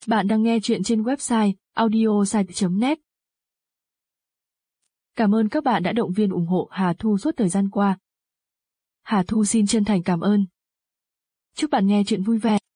Bạn đang nghe chuyện trên website audiosite.net. Cảm ơn các bạn đã động viên ủng hộ Hà Thu suốt thời gian qua. Hà Thu xin chân thành cảm ơn. Chúc bạn nghe chuyện vui vẻ.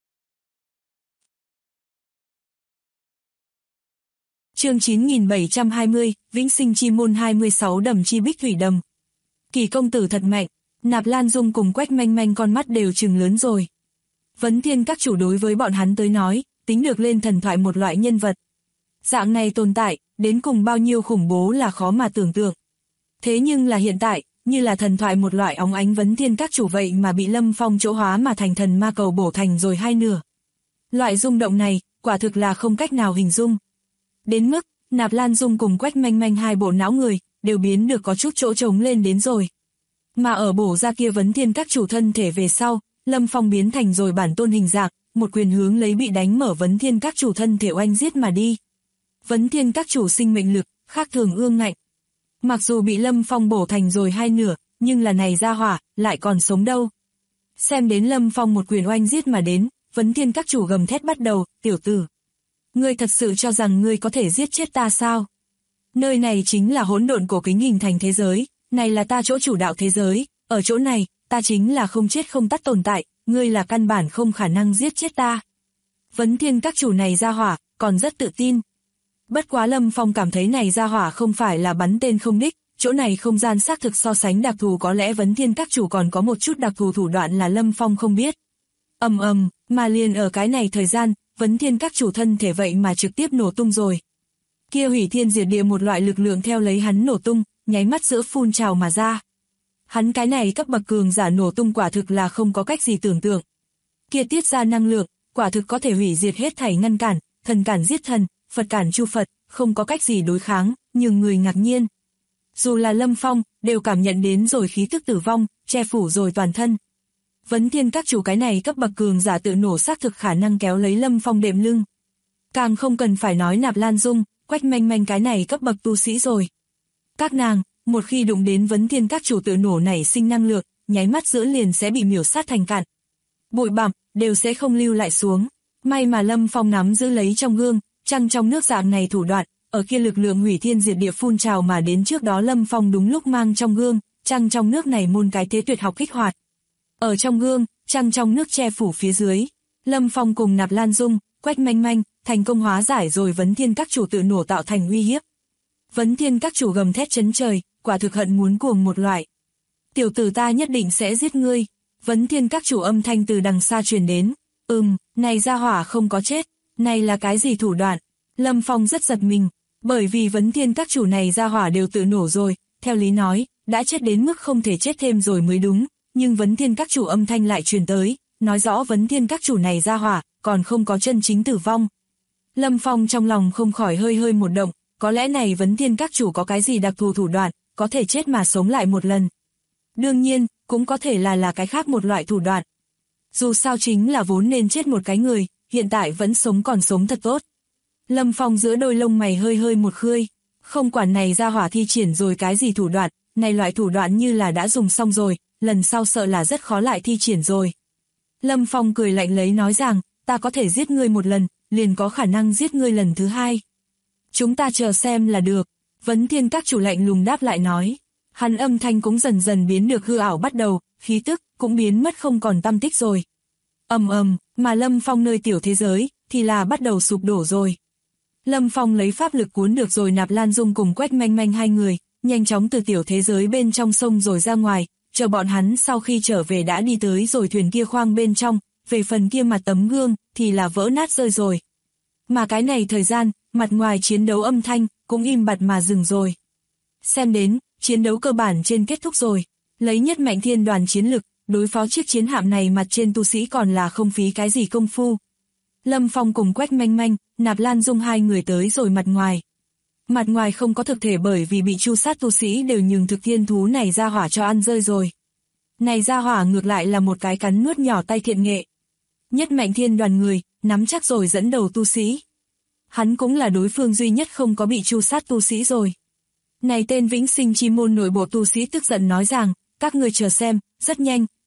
Chương 9720, Vĩnh Sinh Chi Môn 26 Đầm Chi Bích Thủy Đầm. Kỳ công tử thật mạnh, Nạp Lan Dung cùng Quách Manh Manh con mắt đều trừng lớn rồi. Vấn Thiên các chủ đối với bọn hắn tới nói, tính được lên thần thoại một loại nhân vật. Dạng này tồn tại, đến cùng bao nhiêu khủng bố là khó mà tưởng tượng. Thế nhưng là hiện tại, như là thần thoại một loại óng ánh Vấn Thiên các chủ vậy mà bị Lâm Phong chỗ hóa mà thành thần ma cầu bổ thành rồi hai nửa. Loại rung động này, quả thực là không cách nào hình dung. Đến mức, Nạp Lan Dung cùng Quách Manh Manh hai bộ não người, đều biến được có chút chỗ trống lên đến rồi. Mà ở bổ ra kia Vấn Thiên các chủ thân thể về sau, Lâm Phong biến thành rồi bản tôn hình dạng, một quyền hướng lấy bị đánh mở Vấn Thiên các chủ thân thể oanh giết mà đi. Vấn Thiên các chủ sinh mệnh lực, khác thường ương ngạnh. Mặc dù bị Lâm Phong bổ thành rồi hai nửa, nhưng là này ra hỏa, lại còn sống đâu. Xem đến Lâm Phong một quyền oanh giết mà đến, Vấn Thiên các chủ gầm thét bắt đầu, tiểu tử. Ngươi thật sự cho rằng ngươi có thể giết chết ta sao? Nơi này chính là hỗn độn cổ kính hình thành thế giới, này là ta chỗ chủ đạo thế giới, ở chỗ này, ta chính là không chết không tắt tồn tại, ngươi là căn bản không khả năng giết chết ta. Vấn Thiên các chủ này ra hỏa, còn rất tự tin. Bất quá Lâm Phong cảm thấy này ra hỏa không phải là bắn tên không đích, chỗ này không gian xác thực so sánh đặc thù, có lẽ Vấn Thiên các chủ còn có một chút đặc thù thủ đoạn là Lâm Phong không biết. Mà liền ở cái này thời gian, Vấn Thiên các chủ thân thể vậy mà trực tiếp nổ tung rồi. Kia hủy thiên diệt địa một loại lực lượng theo lấy hắn nổ tung, nháy mắt giữa phun trào mà ra. Hắn cái này cấp bậc cường giả nổ tung quả thực là không có cách gì tưởng tượng. Kia tiết ra năng lượng, quả thực có thể hủy diệt hết thảy ngăn cản, thần cản giết thần, Phật cản chu Phật, không có cách gì đối kháng, nhưng người ngạc nhiên. Dù là Lâm Phong, đều cảm nhận đến rồi khí tức tử vong, che phủ rồi toàn thân. Vấn Thiên các chủ cái này cấp bậc cường giả tự nổ xác thực khả năng kéo lấy Lâm Phong đệm lưng. Càng không cần phải nói Nạp Lan Dung, Quách Manh Manh cái này cấp bậc tu sĩ rồi. Các nàng, một khi đụng đến Vấn Thiên các chủ tự nổ nảy sinh năng lượng, nháy mắt giữa liền sẽ bị miểu sát thành cạn. Bụi bặm đều sẽ không lưu lại xuống. May mà Lâm Phong nắm giữ lấy trong gương, trăng trong nước dạng này thủ đoạn, ở kia lực lượng hủy thiên diệt địa phun trào mà đến trước đó Lâm Phong đúng lúc mang trong gương, trăng trong nước này môn cái thế tuyệt học kích hoạt. Ở trong gương, trăng trong nước che phủ phía dưới, Lâm Phong cùng Nạp Lan Dung, Quách Manh Manh, thành công hóa giải rồi Vấn Thiên các chủ tự nổ tạo thành uy hiếp. Vấn Thiên các chủ gầm thét chấn trời, quả thực hận muốn cuồng một loại. Tiểu tử ta nhất định sẽ giết ngươi. Vấn Thiên các chủ âm thanh từ đằng xa truyền đến. Này ra hỏa không có chết, này là cái gì thủ đoạn? Lâm Phong rất giật mình, bởi vì Vấn Thiên các chủ này ra hỏa đều tự nổ rồi, theo lý nói, đã chết đến mức không thể chết thêm rồi mới đúng, nhưng Vấn Thiên các chủ âm thanh lại truyền tới, nói rõ Vấn Thiên các chủ này ra hỏa, còn không có chân chính tử vong. Lâm Phong trong lòng không khỏi hơi một động, có lẽ này Vấn Thiên các chủ có cái gì đặc thù thủ đoạn, có thể chết mà sống lại một lần. Đương nhiên, cũng có thể là cái khác một loại thủ đoạn. Dù sao chính là vốn nên chết một cái người, hiện tại vẫn sống còn sống thật tốt. Lâm Phong giữa đôi lông mày hơi một khơi, không quản này ra hỏa thi triển rồi cái gì thủ đoạn, này loại thủ đoạn như là đã dùng xong rồi, lần sau sợ là rất khó lại thi triển rồi. Lâm Phong cười lạnh lấy nói rằng, ta có thể giết ngươi một lần, liền có khả năng giết ngươi lần thứ hai. Chúng ta chờ xem là được. Vấn Thiên các chủ lạnh lùng đáp lại nói. Hắn âm thanh cũng dần dần biến được hư ảo bắt đầu, khí tức cũng biến mất không còn tăm tích rồi. Mà Lâm Phong nơi tiểu thế giới thì là bắt đầu sụp đổ rồi. Lâm Phong lấy pháp lực cuốn được rồi Nạp Lan Dung cùng Quách Manh Manh hai người, nhanh chóng từ tiểu thế giới bên trong sông rồi ra ngoài, chờ bọn hắn sau khi trở về đã đi tới rồi thuyền kia khoang bên trong, về phần kia mặt tấm gương thì là vỡ nát rơi rồi. Mà cái này thời gian, mặt ngoài chiến đấu âm thanh cũng im bặt mà dừng rồi. Xem đến, chiến đấu cơ bản trên kết thúc rồi, lấy nhất mạnh thiên đoàn chiến lực, đối phó chiếc chiến hạm này mặt trên tu sĩ còn là không phí cái gì công phu. Lâm Phong cùng Quách Manh Manh, Nạp Lan Dung hai người tới rồi mặt ngoài. Mặt ngoài không có thực thể bởi vì bị chu sát tu sĩ đều nhường thực thiên thú này ra hỏa cho ăn rơi rồi. Này ra hỏa ngược lại là một cái cắn nuốt nhỏ tay thiện nghệ. Nhất mạnh thiên đoàn người, nắm chắc rồi dẫn đầu tu sĩ. Hắn cũng là đối phương duy nhất không có bị chu sát tu sĩ rồi. Này tên Vĩnh Sinh Chi Môn nội bộ tu sĩ tức giận nói rằng, các người chờ xem, rất nhanh,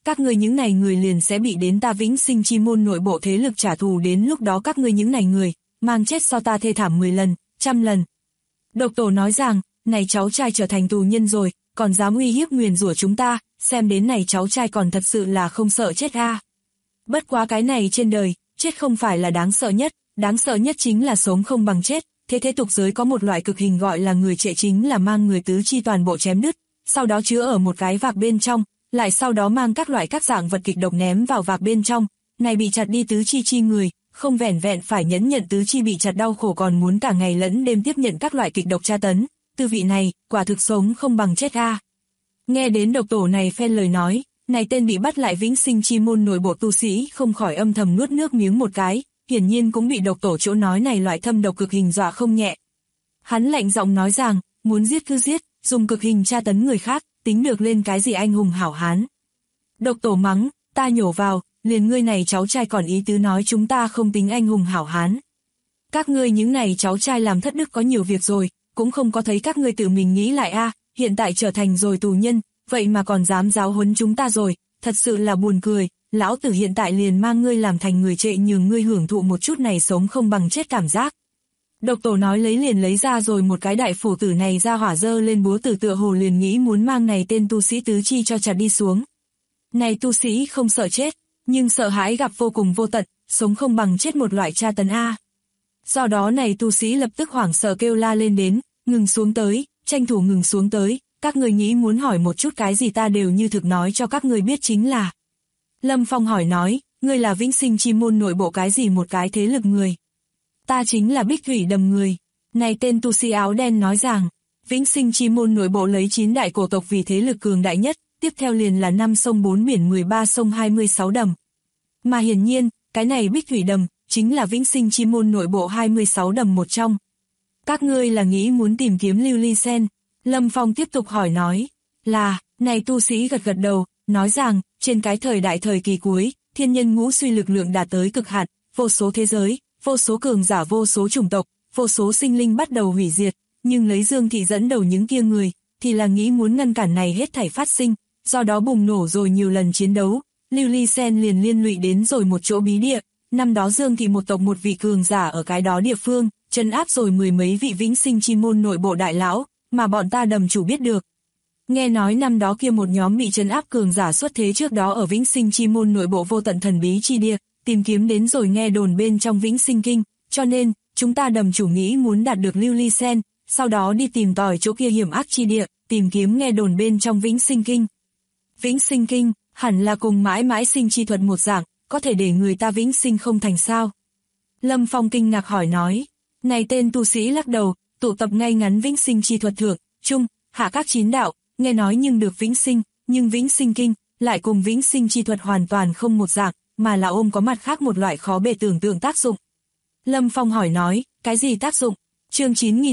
các ngươi những này người liền sẽ bị đến ta Vĩnh Sinh Chi Môn nội bộ thế lực trả thù, đến lúc đó các ngươi những này người, mang chết so ta thê thảm 10 lần, 100 lần. Độc Tổ nói rằng, này cháu trai trở thành tù nhân rồi, còn dám uy hiếp nguyền rủa chúng ta, xem đến này cháu trai còn thật sự là không sợ chết a. Bất quá cái này trên đời, chết không phải là đáng sợ nhất chính là sống không bằng chết. Thế tục giới có một loại cực hình gọi là người trệ, chính là mang người tứ chi toàn bộ chém đứt, sau đó chứa ở một cái vạc bên trong, lại sau đó mang các loại các dạng vật kịch độc ném vào vạc bên trong. Này bị chặt đi tứ chi người, không vẻn vẹn phải nhẫn nhận tứ chi bị chặt đau khổ, còn muốn cả ngày lẫn đêm tiếp nhận các loại kịch độc tra tấn. Tư vị này, quả thực sống không bằng chết a. Nghe đến Độc Tổ này phen lời nói, này tên bị bắt lại Vĩnh Sinh Chi Môn nội bộ tu sĩ không khỏi âm thầm nuốt nước miếng một cái, hiển nhiên cũng bị Độc Tổ chỗ nói này loại thâm độc cực hình dọa không nhẹ. Hắn lạnh giọng nói rằng, muốn giết cứ giết, dùng cực hình tra tấn người khác, tính được lên cái gì anh hùng hảo hán. Độc Tổ mắng, ta nhổ vào, liền ngươi này cháu trai còn ý tứ nói chúng ta không tính anh hùng hảo hán. Các ngươi những này cháu trai làm thất đức có nhiều việc rồi, cũng không có thấy các ngươi tự mình nghĩ lại a, hiện tại trở thành rồi tù nhân, vậy mà còn dám giáo huấn chúng ta rồi, thật sự là buồn cười. Lão tử hiện tại liền mang ngươi làm thành người trệ, nhường ngươi hưởng thụ một chút này sống không bằng chết cảm giác. Độc Tổ nói liền lấy ra rồi một cái đại phủ tử này ra hỏa dơ lên búa tử, tựa hồ liền nghĩ muốn mang này tên tu sĩ tứ chi cho chặt đi xuống. Này tu sĩ không sợ chết, nhưng sợ hãi gặp vô cùng vô tận, sống không bằng chết một loại tra tấn a. Do đó này tu sĩ lập tức hoảng sợ kêu la lên đến, ngừng xuống tới, tranh thủ ngừng xuống tới, các người nghĩ muốn hỏi một chút cái gì ta đều như thực nói cho các người biết chính là. Lâm Phong hỏi nói, ngươi là Vĩnh Sinh Chi Môn nội bộ cái gì một cái thế lực người? Ta chính là Bích Thủy Đầm người. Này tên tu sĩ áo đen nói rằng, Vĩnh Sinh Chi Môn nội bộ lấy 9 đại cổ tộc vì thế lực cường đại nhất, tiếp theo liền là 5 sông 4 biển 13 sông 26 đầm. Mà hiển nhiên, cái này Bích Thủy Đầm, chính là Vĩnh Sinh Chi Môn nội bộ 26 đầm một trong. Các ngươi là nghĩ muốn tìm kiếm lưu ly sen? Lâm Phong tiếp tục hỏi nói, là, này tu sĩ gật gật đầu, nói rằng, trên cái thời đại thời kỳ cuối, thiên nhân ngũ suy lực lượng đạt tới cực hạn, vô số thế giới, vô số cường giả, vô số chủng tộc, vô số sinh linh bắt đầu hủy diệt, nhưng lấy Dương Thị dẫn đầu những kia người, thì là nghĩ muốn ngăn cản này hết thảy phát sinh, do đó bùng nổ rồi nhiều lần chiến đấu, lưu ly sen liền liên lụy đến rồi một chỗ bí địa, năm đó Dương Thị một tộc một vị cường giả ở cái đó địa phương, trấn áp rồi 10 mấy vị Vĩnh Sinh Chi Môn nội bộ đại lão, mà bọn ta đầm chủ biết được. Nghe nói năm đó kia một nhóm bị trấn áp cường giả xuất thế trước đó ở Vĩnh Sinh Chi Môn nội bộ vô tận thần bí chi địa, tìm kiếm đến rồi nghe đồn bên trong Vĩnh Sinh Kinh, cho nên, chúng ta đầm chủ nghĩ muốn đạt được lưu ly sen, sau đó đi tìm tòi chỗ kia hiểm ác chi địa, tìm kiếm nghe đồn bên trong Vĩnh Sinh Kinh. Vĩnh Sinh Kinh, hẳn là cùng mãi mãi sinh chi thuật một dạng, có thể để người ta vĩnh sinh không thành sao? Lâm Phong kinh ngạc hỏi nói, này tên tu sĩ lắc đầu, tụ tập ngay ngắn Vĩnh Sinh chi thuật thượng, trung, hạ các 9 đạo, nghe nói nhưng được vĩnh sinh, nhưng Vĩnh Sinh Kinh lại cùng Vĩnh Sinh chi thuật hoàn toàn không một dạng, mà là ôm có mặt khác một loại khó bề tưởng tượng tác dụng. Lâm Phong hỏi nói, cái gì tác dụng? Chương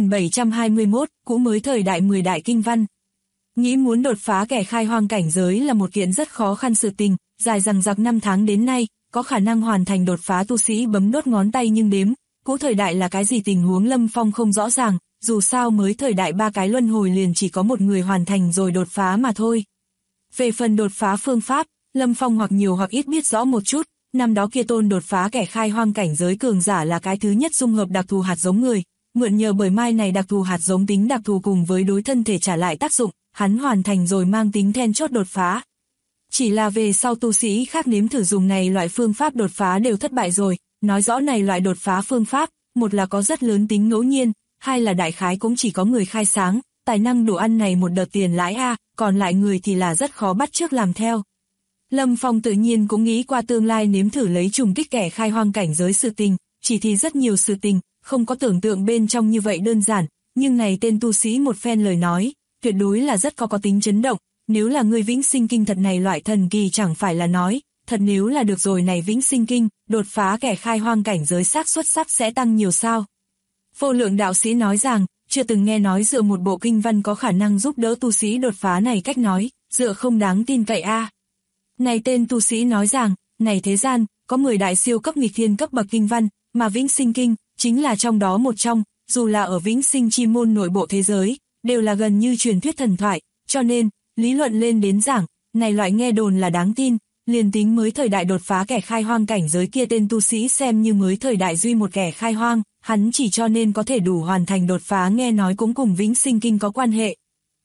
9721, cũ mới thời đại 10 đại kinh văn. Nghĩ muốn đột phá kẻ khai hoang cảnh giới là một kiện rất khó khăn sự tình, dài dằng dặc 5 tháng đến nay, có khả năng hoàn thành đột phá tu sĩ bấm đốt ngón tay nhưng đếm, cũ thời đại là cái gì tình huống Lâm Phong không rõ ràng, dù sao mới thời đại 3 cái luân hồi liền chỉ có một người hoàn thành rồi đột phá mà thôi. Về phần đột phá phương pháp, Lâm Phong hoặc nhiều hoặc ít biết rõ một chút, năm đó kia tôn đột phá kẻ khai hoang cảnh giới cường giả là cái thứ nhất dung hợp đặc thù hạt giống người, mượn nhờ bởi mai này đặc thù hạt giống tính đặc thù cùng với đối thân thể trả lại tác dụng, hắn hoàn thành rồi mang tính then chốt đột phá. Chỉ là về sau tu sĩ khác nếm thử dùng này loại phương pháp đột phá đều thất bại rồi, nói rõ này loại đột phá phương pháp, một là có rất lớn tính ngẫu nhiên, hai là đại khái cũng chỉ có người khai sáng, tài năng đủ ăn này một đợt tiền lãi a, còn lại người thì là rất khó bắt chước làm theo. Lâm Phong tự nhiên cũng nghĩ qua tương lai nếm thử lấy trùng kích kẻ khai hoang cảnh giới sự tình, chỉ thì rất nhiều sự tình, không có tưởng tượng bên trong như vậy đơn giản, nhưng này tên tu sĩ một phen lời nói, tuyệt đối là rất có tính chấn động, nếu là người Vĩnh Sinh Kinh thật này loại thần kỳ chẳng phải là nói, thật nếu là được rồi này Vĩnh Sinh Kinh, đột phá kẻ khai hoang cảnh giới xác suất sắp sẽ tăng nhiều sao. Vô Lượng đạo sĩ nói rằng, chưa từng nghe nói dựa một bộ kinh văn có khả năng giúp đỡ tu sĩ đột phá này cách nói, dựa không đáng tin cậy a. Này tên tu sĩ nói rằng, này thế gian, có 10 đại siêu cấp nghịch thiên cấp bậc kinh văn, mà Vĩnh Sinh Kinh, chính là trong đó một trong, dù là ở Vĩnh Sinh Chi Môn nội bộ thế giới, đều là gần như truyền thuyết thần thoại, cho nên, lý luận lên đến giảng, này loại nghe đồn là đáng tin, liền tính mới thời đại đột phá kẻ khai hoang cảnh giới kia tên tu sĩ xem như mới thời đại duy một kẻ khai hoang, hắn chỉ cho nên có thể đủ hoàn thành đột phá nghe nói cũng cùng vĩnh sinh kinh có quan hệ.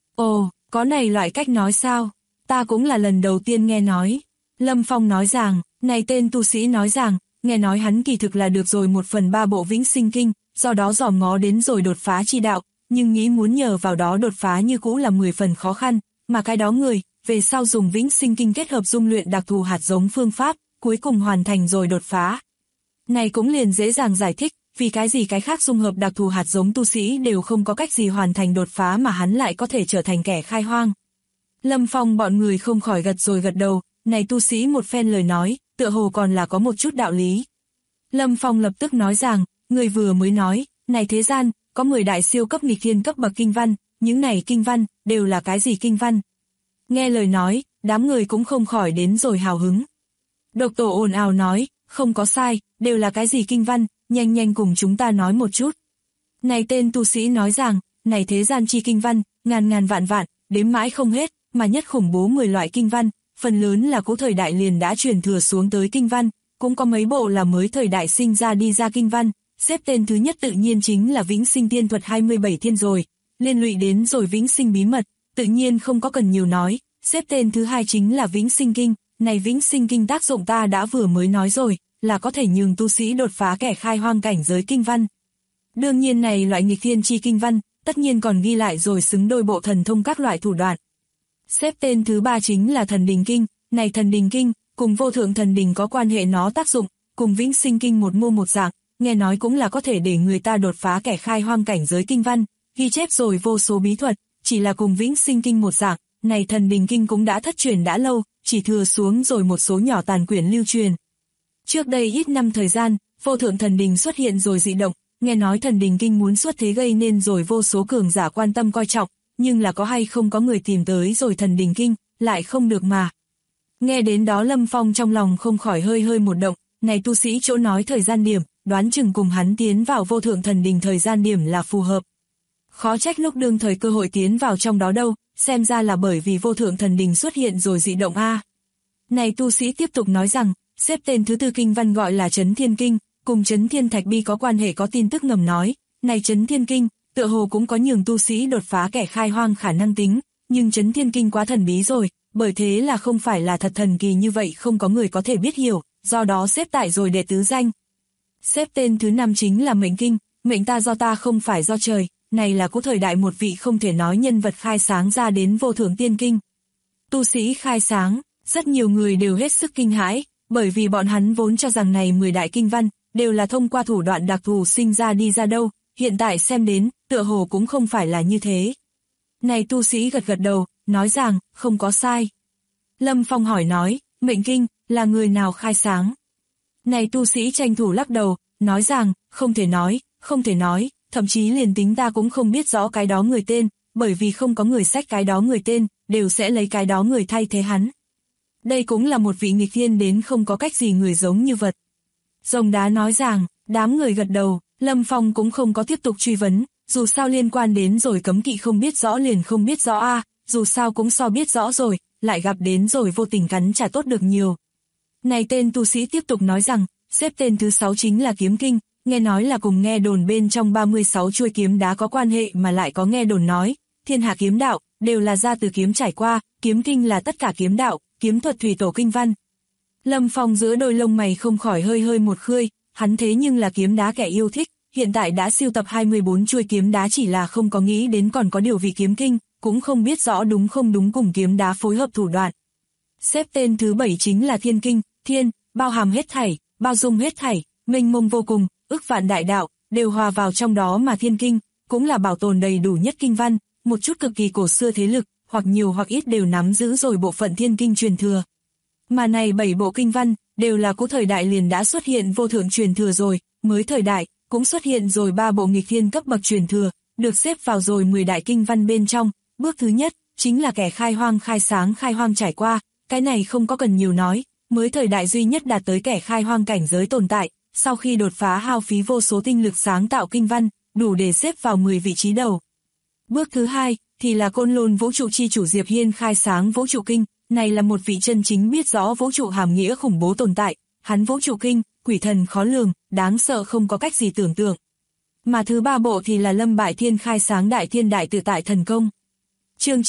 Ồ, có này loại cách nói sao? Ta cũng là lần đầu tiên nghe nói. Lâm Phong nói rằng, này tên tu sĩ nói rằng, nghe nói hắn kỳ thực là được rồi 1/3 bộ vĩnh sinh kinh, do đó dòm ngó đến rồi đột phá chi đạo, nhưng nghĩ muốn nhờ vào đó đột phá như cũ là 10 phần khó khăn, mà cái đó người, về sau dùng vĩnh sinh kinh kết hợp dung luyện đặc thù hạt giống phương pháp, cuối cùng hoàn thành rồi đột phá. Này cũng liền dễ dàng giải thích, vì cái gì cái khác dung hợp đặc thù hạt giống tu sĩ đều không có cách gì hoàn thành đột phá mà hắn lại có thể trở thành kẻ khai hoang. Lâm Phong bọn người không khỏi gật đầu, này tu sĩ một phen lời nói, tựa hồ còn là có một chút đạo lý. Lâm Phong lập tức nói rằng, người vừa mới nói, này thế gian, có 10 đại siêu cấp nghịch thiên cấp bậc kinh văn, những này kinh văn, đều là cái gì kinh văn? Nghe lời nói, đám người cũng không khỏi đến rồi hào hứng. Độc Tổ ồn ào nói, không có sai, đều là cái gì kinh văn, nhanh cùng chúng ta nói một chút. Này tên tu sĩ nói rằng, này thế gian chi kinh văn, ngàn vạn, đếm mãi không hết, mà nhất khủng bố 10 loại kinh văn, phần lớn là cũ thời đại liền đã truyền thừa xuống tới kinh văn, cũng có mấy bộ là mới thời đại sinh ra đi ra kinh văn, xếp tên thứ nhất tự nhiên chính là Vĩnh Sinh Tiên Thuật 27 thiên rồi, liên lụy đến rồi Vĩnh Sinh Bí Mật, tự nhiên không có cần nhiều nói, xếp tên thứ hai chính là Vĩnh Sinh Kinh, này Vĩnh Sinh Kinh tác dụng ta đã vừa mới nói rồi, là có thể nhường tu sĩ đột phá kẻ khai hoang cảnh giới kinh văn. Đương nhiên này loại nghịch thiên chi kinh văn, tất nhiên còn ghi lại rồi xứng đôi bộ thần thông các loại thủ đoạn. Xếp tên thứ ba chính là Thần Đình Kinh, này Thần Đình Kinh, cùng Vô Thượng Thần Đình có quan hệ nó tác dụng, cùng Vĩnh Sinh Kinh một mô một dạng, nghe nói cũng là có thể để người ta đột phá kẻ khai hoang cảnh giới kinh văn, ghi chép rồi vô số bí thuật, chỉ là cùng Vĩnh Sinh Kinh một dạng, này Thần Đình Kinh cũng đã thất truyền đã lâu, chỉ thừa xuống rồi một số nhỏ tàn quyển lưu truyền. Trước đây ít năm thời gian, Vô Thượng Thần Đình xuất hiện rồi dị động, nghe nói Thần Đình Kinh muốn xuất thế gây nên rồi vô số cường giả quan tâm coi trọng, nhưng là có hay không có người tìm tới rồi Thần Đình Kinh, lại không được mà. Nghe đến đó Lâm Phong trong lòng không khỏi hơi một động, này tu sĩ chỗ nói thời gian điểm, đoán chừng cùng hắn tiến vào Vô Thượng Thần Đình thời gian điểm là phù hợp. Khó trách lúc đương thời cơ hội tiến vào trong đó đâu, xem ra là bởi vì Vô Thượng Thần Đình xuất hiện rồi dị động a. Này tu sĩ tiếp tục nói rằng, xếp tên thứ tư kinh văn gọi là Chấn Thiên Kinh, cùng Chấn Thiên Thạch Bi có quan hệ có tin tức ngầm nói, này Chấn Thiên Kinh, tựa hồ cũng có nhường tu sĩ đột phá kẻ khai hoang khả năng tính, nhưng Chấn Thiên Kinh quá thần bí rồi, bởi thế là không phải là thật thần kỳ như vậy không có người có thể biết hiểu, do đó xếp tại rồi đệ tứ danh. Xếp tên thứ năm chính là Mệnh Kinh, mệnh ta do ta không phải do trời, này là cũ thời đại một vị không thể nói nhân vật khai sáng ra đến Vô Thượng Tiên Kinh. Tu sĩ khai sáng, rất nhiều người đều hết sức kinh hãi, bởi vì bọn hắn vốn cho rằng này 10 đại kinh văn, đều là thông qua thủ đoạn đặc thù sinh ra đi ra đâu, hiện tại xem đến, tựa hồ cũng không phải là như thế. Này tu sĩ gật đầu, nói rằng, không có sai. Lâm Phong hỏi nói, Mệnh Kinh, là người nào khai sáng? Này tu sĩ tranh thủ lắc đầu, nói rằng, không thể nói, thậm chí liền tính ta cũng không biết rõ cái đó người tên, bởi vì không có người xách cái đó người tên, đều sẽ lấy cái đó người thay thế hắn. Đây cũng là một vị nghịch thiên đến không có cách gì người giống như vật. Rồng Đá nói rằng, đám người gật đầu, Lâm Phong cũng không có tiếp tục truy vấn, dù sao liên quan đến rồi cấm kỵ không biết rõ liền không biết rõ a, dù sao cũng so biết rõ rồi, lại gặp đến rồi vô tình cắn trả tốt được nhiều. Này tên tu sĩ tiếp tục nói rằng, xếp tên thứ 6 chính là Kiếm Kinh, nghe nói là cùng nghe đồn bên trong 36 chuôi kiếm đá có quan hệ mà lại có nghe đồn nói, thiên hạ kiếm đạo, đều là ra từ kiếm trải qua, Kiếm Kinh là tất cả kiếm đạo, kiếm thuật thủy tổ kinh văn. Lâm Phong giữa đôi lông mày không khỏi hơi một khơi, hắn thế nhưng là kiếm đá kẻ yêu thích, hiện tại đã siêu tập 24 chuôi kiếm đá chỉ là không có nghĩ đến còn có điều vì Kiếm Kinh, cũng không biết rõ đúng không đúng cùng kiếm đá phối hợp thủ đoạn. Xếp tên thứ 7 chính là Thiên Kinh, thiên, bao hàm hết thảy, bao dung hết thảy, mênh mông vô cùng, ức vạn đại đạo, đều hòa vào trong đó mà Thiên Kinh, cũng là bảo tồn đầy đủ nhất kinh văn, một chút cực kỳ cổ xưa thế lực, hoặc nhiều hoặc ít đều nắm giữ rồi bộ phận Thiên Kinh truyền thừa. Mà này 7 bộ kinh văn, đều là cũ thời đại liền đã xuất hiện vô thượng truyền thừa rồi, mới thời đại, cũng xuất hiện rồi 3 bộ nghịch thiên cấp bậc truyền thừa, được xếp vào rồi 10 đại kinh văn bên trong. Bước thứ nhất, chính là kẻ khai hoang khai sáng khai hoang trải qua, cái này không có cần nhiều nói, mới thời đại duy nhất đạt tới kẻ khai hoang cảnh giới tồn tại, sau khi đột phá hao phí vô số tinh lực sáng tạo kinh văn, đủ để xếp vào 10 vị trí đầu. Bước thứ hai, thì là Côn Lôn Vũ trụ chi chủ Diệp Hiên khai sáng Vũ trụ kinh, Này là một vị chân chính biết rõ vũ trụ hàm nghĩa khủng bố tồn tại, hắn vũ trụ kinh, quỷ thần khó lường, đáng sợ không có cách gì tưởng tượng. Mà thứ ba bộ thì là Lâm Bại Thiên khai sáng đại thiên đại tự tại thần công. Chương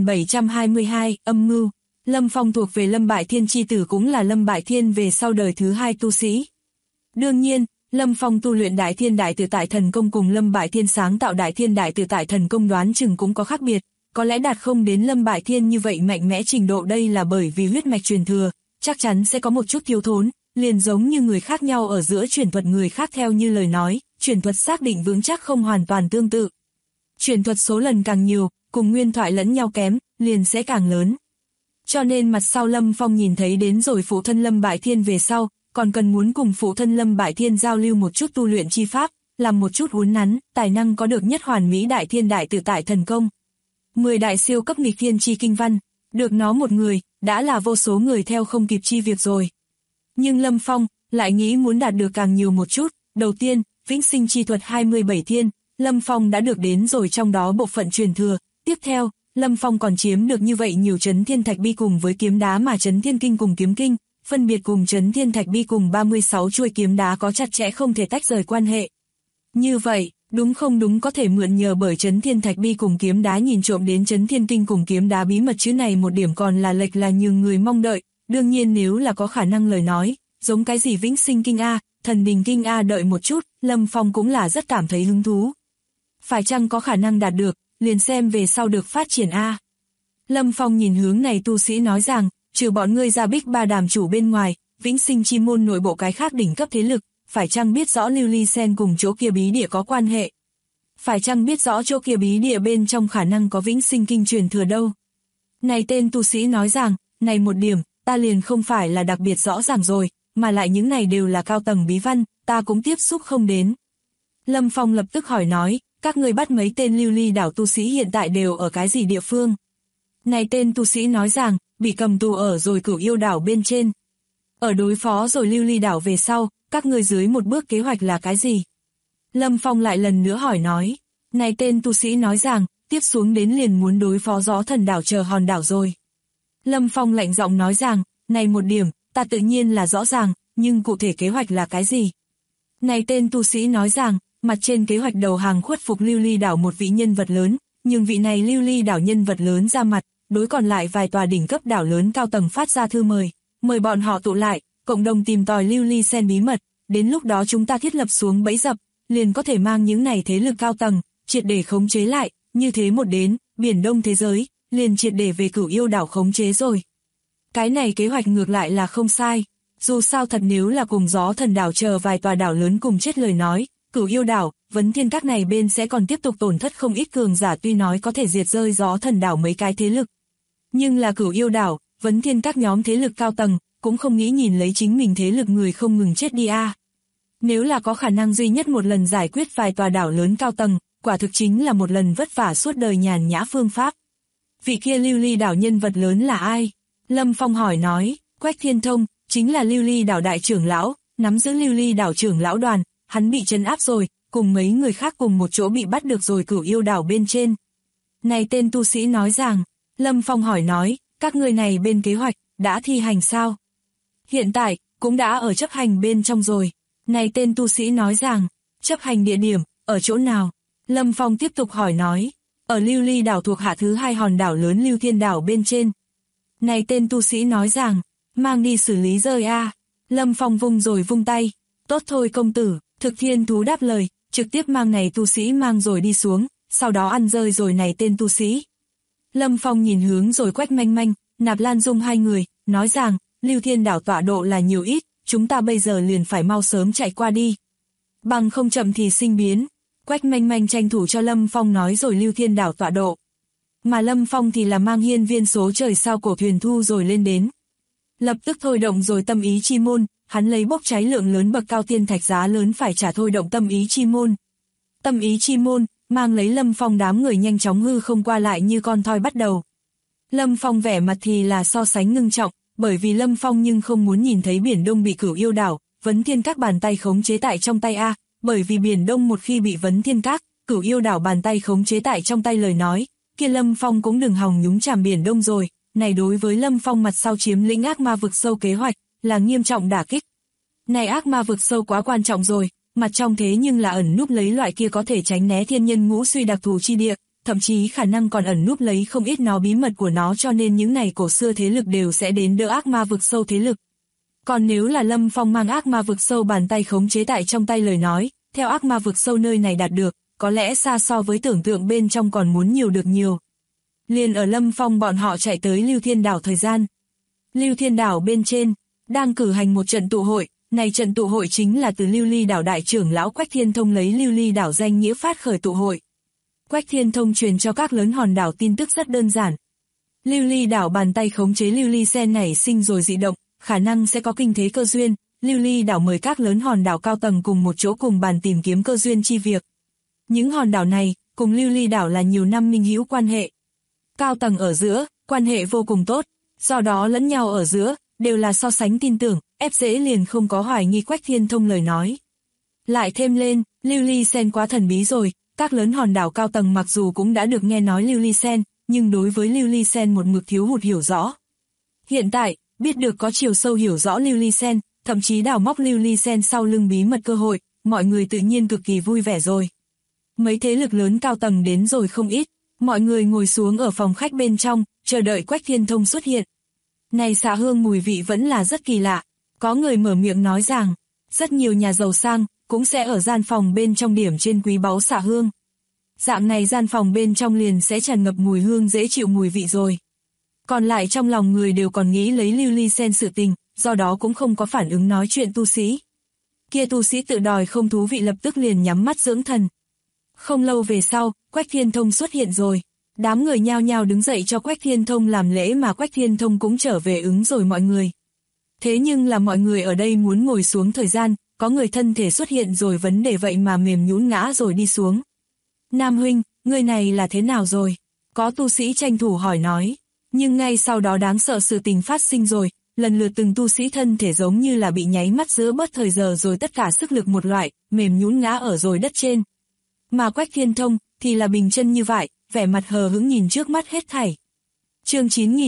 9722, âm mưu. Lâm Phong thuộc về Lâm Bại Thiên chi tử, cũng là Lâm Bại Thiên về sau đời thứ hai tu sĩ. Đương nhiên, Lâm Phong tu luyện đại thiên đại tự tại thần công cùng Lâm Bại Thiên sáng tạo đại thiên đại tự tại thần công đoán chừng cũng có khác biệt, có lẽ đạt không đến Lâm Bại Thiên như vậy mạnh mẽ trình độ, đây là bởi vì huyết mạch truyền thừa, chắc chắn sẽ có một chút thiếu thốn, liền giống như người khác nhau ở giữa truyền thuật người khác theo như lời nói, truyền thuật xác định vững chắc không hoàn toàn tương tự. Truyền thuật số lần càng nhiều, cùng nguyên thoại lẫn nhau kém, liền sẽ càng lớn. Cho nên mặt sau Lâm Phong nhìn thấy đến rồi phụ thân Lâm Bại Thiên về sau, còn cần muốn cùng phụ thân Lâm Bại Thiên giao lưu một chút tu luyện chi pháp, làm một chút uốn nắn, tài năng có được nhất hoàn mỹ đại thiên đại tự tại thần công. 10 đại siêu cấp nghịch thiên chi kinh văn, được nó một người, đã là vô số người theo không kịp chi việc rồi. Nhưng Lâm Phong lại nghĩ muốn đạt được càng nhiều một chút, đầu tiên, vĩnh sinh chi thuật 27 thiên, Lâm Phong đã được đến rồi trong đó bộ phận truyền thừa, tiếp theo, Lâm Phong còn chiếm được như vậy nhiều Chấn Thiên Thạch Bi cùng với kiếm đá mà Chấn Thiên Kinh cùng kiếm kinh, phân biệt cùng Chấn Thiên Thạch Bi cùng 36 chuôi kiếm đá có chặt chẽ không thể tách rời quan hệ. Như vậy, đúng không đúng có thể mượn nhờ bởi Chấn Thiên Thạch Bi cùng kiếm đá nhìn trộm đến Chấn Thiên Kinh cùng kiếm đá bí mật, chứ này một điểm còn là lệch là nhường người mong đợi, đương nhiên nếu là có khả năng lời nói, giống cái gì vĩnh sinh kinh A, thần đình kinh A đợi một chút, Lâm Phong cũng là rất cảm thấy hứng thú. Phải chăng có khả năng đạt được, liền xem về sau được phát triển A. Lâm Phong nhìn hướng này tu sĩ nói rằng, trừ bọn ngươi ra Bích Ba đàm chủ bên ngoài, vĩnh sinh chi môn nội bộ cái khác đỉnh cấp thế lực, phải chăng biết rõ Lưu Ly Sen cùng chỗ kia bí địa có quan hệ? Phải chăng biết rõ chỗ kia bí địa bên trong khả năng có vĩnh sinh kinh truyền thừa đâu? Này tên tu sĩ nói rằng, này một điểm, ta liền không phải là đặc biệt rõ ràng rồi, mà lại những này đều là cao tầng bí văn, ta cũng tiếp xúc không đến. Lâm Phong lập tức hỏi nói, các người bắt mấy tên Lưu Ly đảo tu sĩ hiện tại đều ở cái gì địa phương? Này tên tu sĩ nói rằng, bị cầm tù ở rồi Cửu Yêu đảo bên trên. Ở đối phó rồi Lưu Ly đảo về sau, các người dưới một bước kế hoạch là cái gì? Lâm Phong lại lần nữa hỏi nói, này tên tu sĩ nói rằng, tiếp xuống đến liền muốn đối phó Gió Thần đảo chờ hòn đảo rồi. Lâm Phong lạnh giọng nói rằng, này một điểm, ta tự nhiên là rõ ràng, nhưng cụ thể kế hoạch là cái gì? Này tên tu sĩ nói rằng, mặt trên kế hoạch đầu hàng khuất phục Lưu Ly đảo một vị nhân vật lớn, nhưng vị này Lưu Ly đảo nhân vật lớn ra mặt, đối còn lại vài tòa đỉnh cấp đảo lớn cao tầng phát ra thư mời bọn họ tụ lại, cộng đồng tìm tòi Lưu Ly Sen bí mật, đến lúc đó chúng ta thiết lập xuống bẫy dập, liền có thể mang những này thế lực cao tầng, triệt để khống chế lại, như thế một đến, Biển Đông thế giới, liền triệt để về Cửu Yêu đảo khống chế rồi. Cái này kế hoạch ngược lại là không sai, dù sao thật nếu là cùng Gió Thần đảo chờ vài tòa đảo lớn cùng chết lời nói, Cửu Yêu đảo, Vấn Thiên các này bên sẽ còn tiếp tục tổn thất không ít cường giả, tuy nói có thể diệt rơi Gió Thần đảo mấy cái thế lực. Nhưng là Cửu Yêu đảo, Vấn Thiên các nhóm thế lực cao tầng, cũng không nghĩ nhìn lấy chính mình thế lực người không ngừng chết đi a. Nếu là có khả năng duy nhất một lần giải quyết vài tòa đảo lớn cao tầng, quả thực chính là một lần vất vả suốt đời nhàn nhã phương pháp. Vị kia Lưu Ly đảo nhân vật lớn là ai? Lâm Phong hỏi nói, Quách Thiên Thông, chính là Lưu Ly đảo đại trưởng lão, nắm giữ Lưu Ly đảo trưởng lão đoàn, hắn bị trấn áp rồi, cùng mấy người khác cùng một chỗ bị bắt được rồi Cửu Yêu đảo bên trên. Này tên tu sĩ nói rằng, Lâm Phong hỏi nói, các người này bên kế hoạch, đã thi hành sao? Hiện tại, cũng đã ở chấp hành bên trong rồi. Này tên tu sĩ nói rằng, chấp hành địa điểm, ở chỗ nào? Lâm Phong tiếp tục hỏi nói, ở Lưu Ly đảo thuộc hạ thứ hai hòn đảo lớn Lưu Thiên đảo bên trên. Này tên tu sĩ nói rằng, mang đi xử lý rơi a. Lâm Phong vung rồi vung tay, tốt thôi công tử, Thực Thiên thú đáp lời, trực tiếp mang này tu sĩ mang rồi đi xuống, sau đó ăn rơi rồi này tên tu sĩ. Lâm Phong nhìn hướng rồi Quách Manh Manh, Nạp Lan Dung hai người, nói rằng, Lưu Thiên đảo tọa độ là nhiều ít, chúng ta bây giờ liền phải mau sớm chạy qua đi. Bằng không chậm thì sinh biến. Quách Manh Manh tranh thủ cho Lâm Phong nói rồi Lưu Thiên đảo tọa độ. Mà Lâm Phong thì là mang hiên viên số trời sao cổ thuyền thu rồi lên đến. Lập tức thôi động rồi tâm ý chi môn, hắn lấy bốc cháy lượng lớn bậc cao tiên thạch giá lớn phải trả thôi động tâm ý chi môn. Tâm ý chi môn, mang lấy Lâm Phong đám người nhanh chóng hư không qua lại như con thoi bắt đầu. Lâm Phong vẻ mặt thì là so sánh ngưng trọng, bởi vì Lâm Phong nhưng không muốn nhìn thấy Biển Đông bị Cửu Yêu đảo, Vấn Thiên các bàn tay khống chế tại trong tay a, bởi vì Biển Đông một khi bị Vấn Thiên các, Cửu Yêu đảo bàn tay khống chế tại trong tay lời nói, kia Lâm Phong cũng đừng hòng nhúng chàm Biển Đông rồi, này đối với Lâm Phong mặt sau chiếm lĩnh ác ma vực sâu kế hoạch, là nghiêm trọng đả kích. Này ác ma vực sâu quá quan trọng rồi, mặt trong thế nhưng là ẩn núp lấy loại kia có thể tránh né thiên nhân ngũ suy đặc thù chi địa, thậm chí khả năng còn ẩn núp lấy không ít nó bí mật của nó, cho nên những này cổ xưa thế lực đều sẽ đến đỡ ác ma vực sâu thế lực. Còn nếu là Lâm Phong mang ác ma vực sâu bàn tay khống chế tại trong tay lời nói, theo ác ma vực sâu nơi này đạt được, có lẽ xa so với tưởng tượng bên trong còn muốn nhiều được nhiều. Liền ở Lâm Phong bọn họ chạy tới Lưu Thiên Đảo thời gian. Lưu Thiên Đảo bên trên, đang cử hành một trận tụ hội, này trận tụ hội chính là từ Lưu Ly Đảo đại trưởng lão Quách Thiên Thông lấy Lưu Ly Đảo danh nghĩa phát khởi tụ hội. Quách Thiên Thông truyền cho các lớn hòn đảo tin tức rất đơn giản. Lưu Ly Đảo bàn tay khống chế Lưu Ly Sen nảy sinh rồi dị động, khả năng sẽ có kinh thế cơ duyên. Lưu Ly Đảo mời các lớn hòn đảo cao tầng cùng một chỗ cùng bàn tìm kiếm cơ duyên chi việc. Những hòn đảo này, cùng Lưu Ly Đảo là nhiều năm minh hữu quan hệ. Cao tầng ở giữa, quan hệ vô cùng tốt, do đó lẫn nhau ở giữa, đều là so sánh tin tưởng, ép dễ liền không có hoài nghi Quách Thiên Thông lời nói. Lại thêm lên, Lưu Ly Sen quá thần bí rồi, các lớn hòn đảo cao tầng mặc dù cũng đã được nghe nói Lưu Ly Sen, nhưng đối với Lưu Ly Sen một mực thiếu hụt hiểu rõ. Hiện tại, biết được có chiều sâu hiểu rõ Lưu Ly Sen, thậm chí đào móc Lưu Ly Sen sau lưng bí mật cơ hội, mọi người tự nhiên cực kỳ vui vẻ rồi. Mấy thế lực lớn cao tầng đến rồi không ít, mọi người ngồi xuống ở phòng khách bên trong, chờ đợi Quách Thiên Thông xuất hiện. Này xạ hương mùi vị vẫn là rất kỳ lạ, có người mở miệng nói rằng, rất nhiều nhà giàu sang, cũng sẽ ở gian phòng bên trong điểm trên quý báu xạ hương. Dạng này gian phòng bên trong liền sẽ tràn ngập mùi hương dễ chịu mùi vị rồi. Còn lại trong lòng người đều còn nghĩ lấy Lưu Ly Sen sự tình, do đó cũng không có phản ứng nói chuyện tu sĩ. Kia tu sĩ tự đòi không thú vị lập tức liền nhắm mắt dưỡng thần. Không lâu về sau, Quách Thiên Thông xuất hiện rồi. Đám người nhao nhao đứng dậy cho Quách Thiên Thông làm lễ mà Quách Thiên Thông cũng trở về ứng rồi mọi người. Thế nhưng là mọi người ở đây muốn ngồi xuống thời gian, có người thân thể xuất hiện rồi vấn đề vậy mà mềm nhũn ngã rồi đi xuống. Nam huynh, người này là thế nào rồi? Có tu sĩ tranh thủ hỏi nói. Nhưng ngay sau đó đáng sợ sự tình phát sinh rồi, lần lượt từng tu sĩ thân thể giống như là bị nháy mắt giữa bớt thời giờ rồi tất cả sức lực một loại, mềm nhũn ngã ở rồi đất trên. Mà Quách Thiên Thông thì là bình chân như vậy, vẻ mặt hờ hững nhìn trước mắt hết thảy. Chương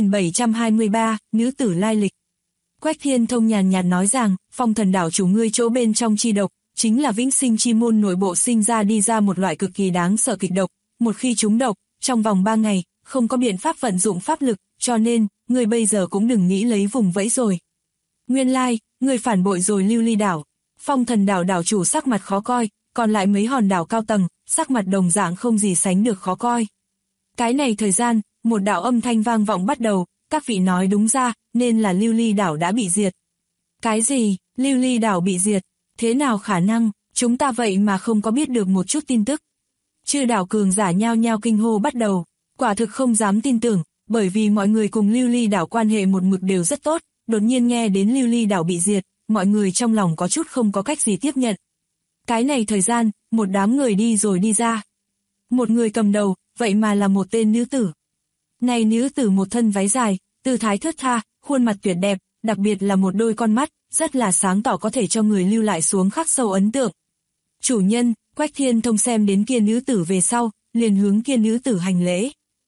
9723, nữ tử lai lịch. Quách Thiên Thông nhàn nhạt nói rằng, Phong Thần đảo chủ ngươi chỗ bên trong chi độc, chính là vĩnh sinh chi môn nội bộ sinh ra đi ra một loại cực kỳ đáng sợ kịch độc, một khi trúng độc, trong vòng 3 ngày, không có biện pháp vận dụng pháp lực, cho nên, ngươi bây giờ cũng đừng nghĩ lấy vùng vẫy rồi. Nguyên lai, ngươi phản bội rồi Lưu Ly đảo. Phong Thần đảo đảo chủ sắc mặt khó coi, còn lại mấy hòn đảo cao tầng, sắc mặt đồng dạng không gì sánh được khó coi. Cái này thời gian, một đạo âm thanh vang vọng bắt đầu, các vị nói đúng ra, nên là Lưu Ly đảo đã bị diệt. Cái gì, Lưu Ly đảo bị diệt? Thế nào khả năng, chúng ta vậy mà không có biết được một chút tin tức. Chư đảo cường giả nhao nhao kinh hô bắt đầu, quả thực không dám tin tưởng, bởi vì mọi người cùng Lưu Ly đảo quan hệ một mực đều rất tốt, đột nhiên nghe đến Lưu Ly đảo bị diệt, mọi người trong lòng có chút không có cách gì tiếp nhận. Cái này thời gian, một đám người đi rồi đi ra. Một người cầm đầu, vậy mà là một tên nữ tử. Này nữ tử một thân váy dài, tư thái thướt tha, khuôn mặt tuyệt đẹp, đặc biệt là một đôi con mắt, rất là sáng tỏ có thể cho người lưu lại xuống khắc sâu ấn tượng. Chủ nhân, Quách Thiên Thông xem đến kia nữ tử về sau, liền hướng kia nữ tử hành lễ.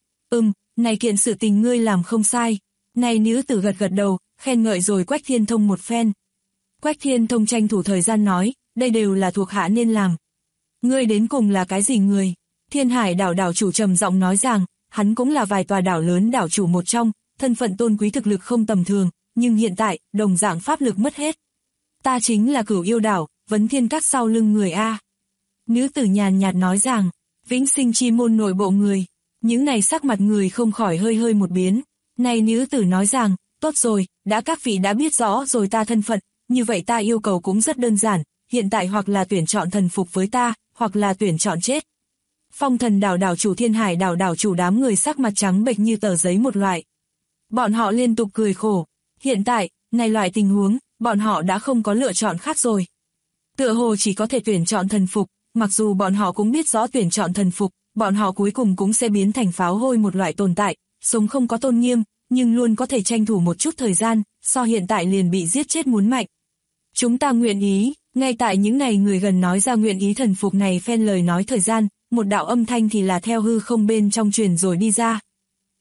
Này kiện sự tình ngươi làm không sai. Này nữ tử gật gật đầu, khen ngợi rồi Quách Thiên Thông một phen. Quách Thiên Thông tranh thủ thời gian nói, đây đều là thuộc hạ nên làm. Ngươi đến cùng là cái gì người? Thiên Hải đảo đảo chủ trầm giọng nói rằng, hắn cũng là vài tòa đảo lớn đảo chủ một trong, thân phận tôn quý thực lực không tầm thường, nhưng hiện tại, đồng dạng pháp lực mất hết. Ta chính là Cửu Yêu đảo, Vấn Thiên Các sau lưng người A. Nữ tử nhàn nhạt nói rằng, vĩnh sinh chi môn nội bộ người. Những này sắc mặt người không khỏi hơi hơi một biến. Này nữ tử nói rằng, tốt rồi, đã các vị đã biết rõ rồi ta thân phận, như vậy ta yêu cầu cũng rất đơn giản, hiện tại hoặc là tuyển chọn thần phục với ta, hoặc là tuyển chọn chết. Phong Thần đảo đảo chủ Thiên Hải đảo đảo chủ đám người sắc mặt trắng bệch như tờ giấy một loại. Bọn họ liên tục cười khổ. Hiện tại, này loại tình huống, bọn họ đã không có lựa chọn khác rồi. Tựa hồ chỉ có thể tuyển chọn thần phục, mặc dù bọn họ cũng biết rõ tuyển chọn thần phục, bọn họ cuối cùng cũng sẽ biến thành pháo hôi một loại tồn tại, sống không có tôn nghiêm, nhưng luôn có thể tranh thủ một chút thời gian, so hiện tại liền bị giết chết muốn mạnh. Chúng ta nguyện ý, ngay tại những này người gần nói ra nguyện ý thần phục này phen lời nói thời gian, một đạo âm thanh thì là theo hư không bên trong truyền rồi đi ra.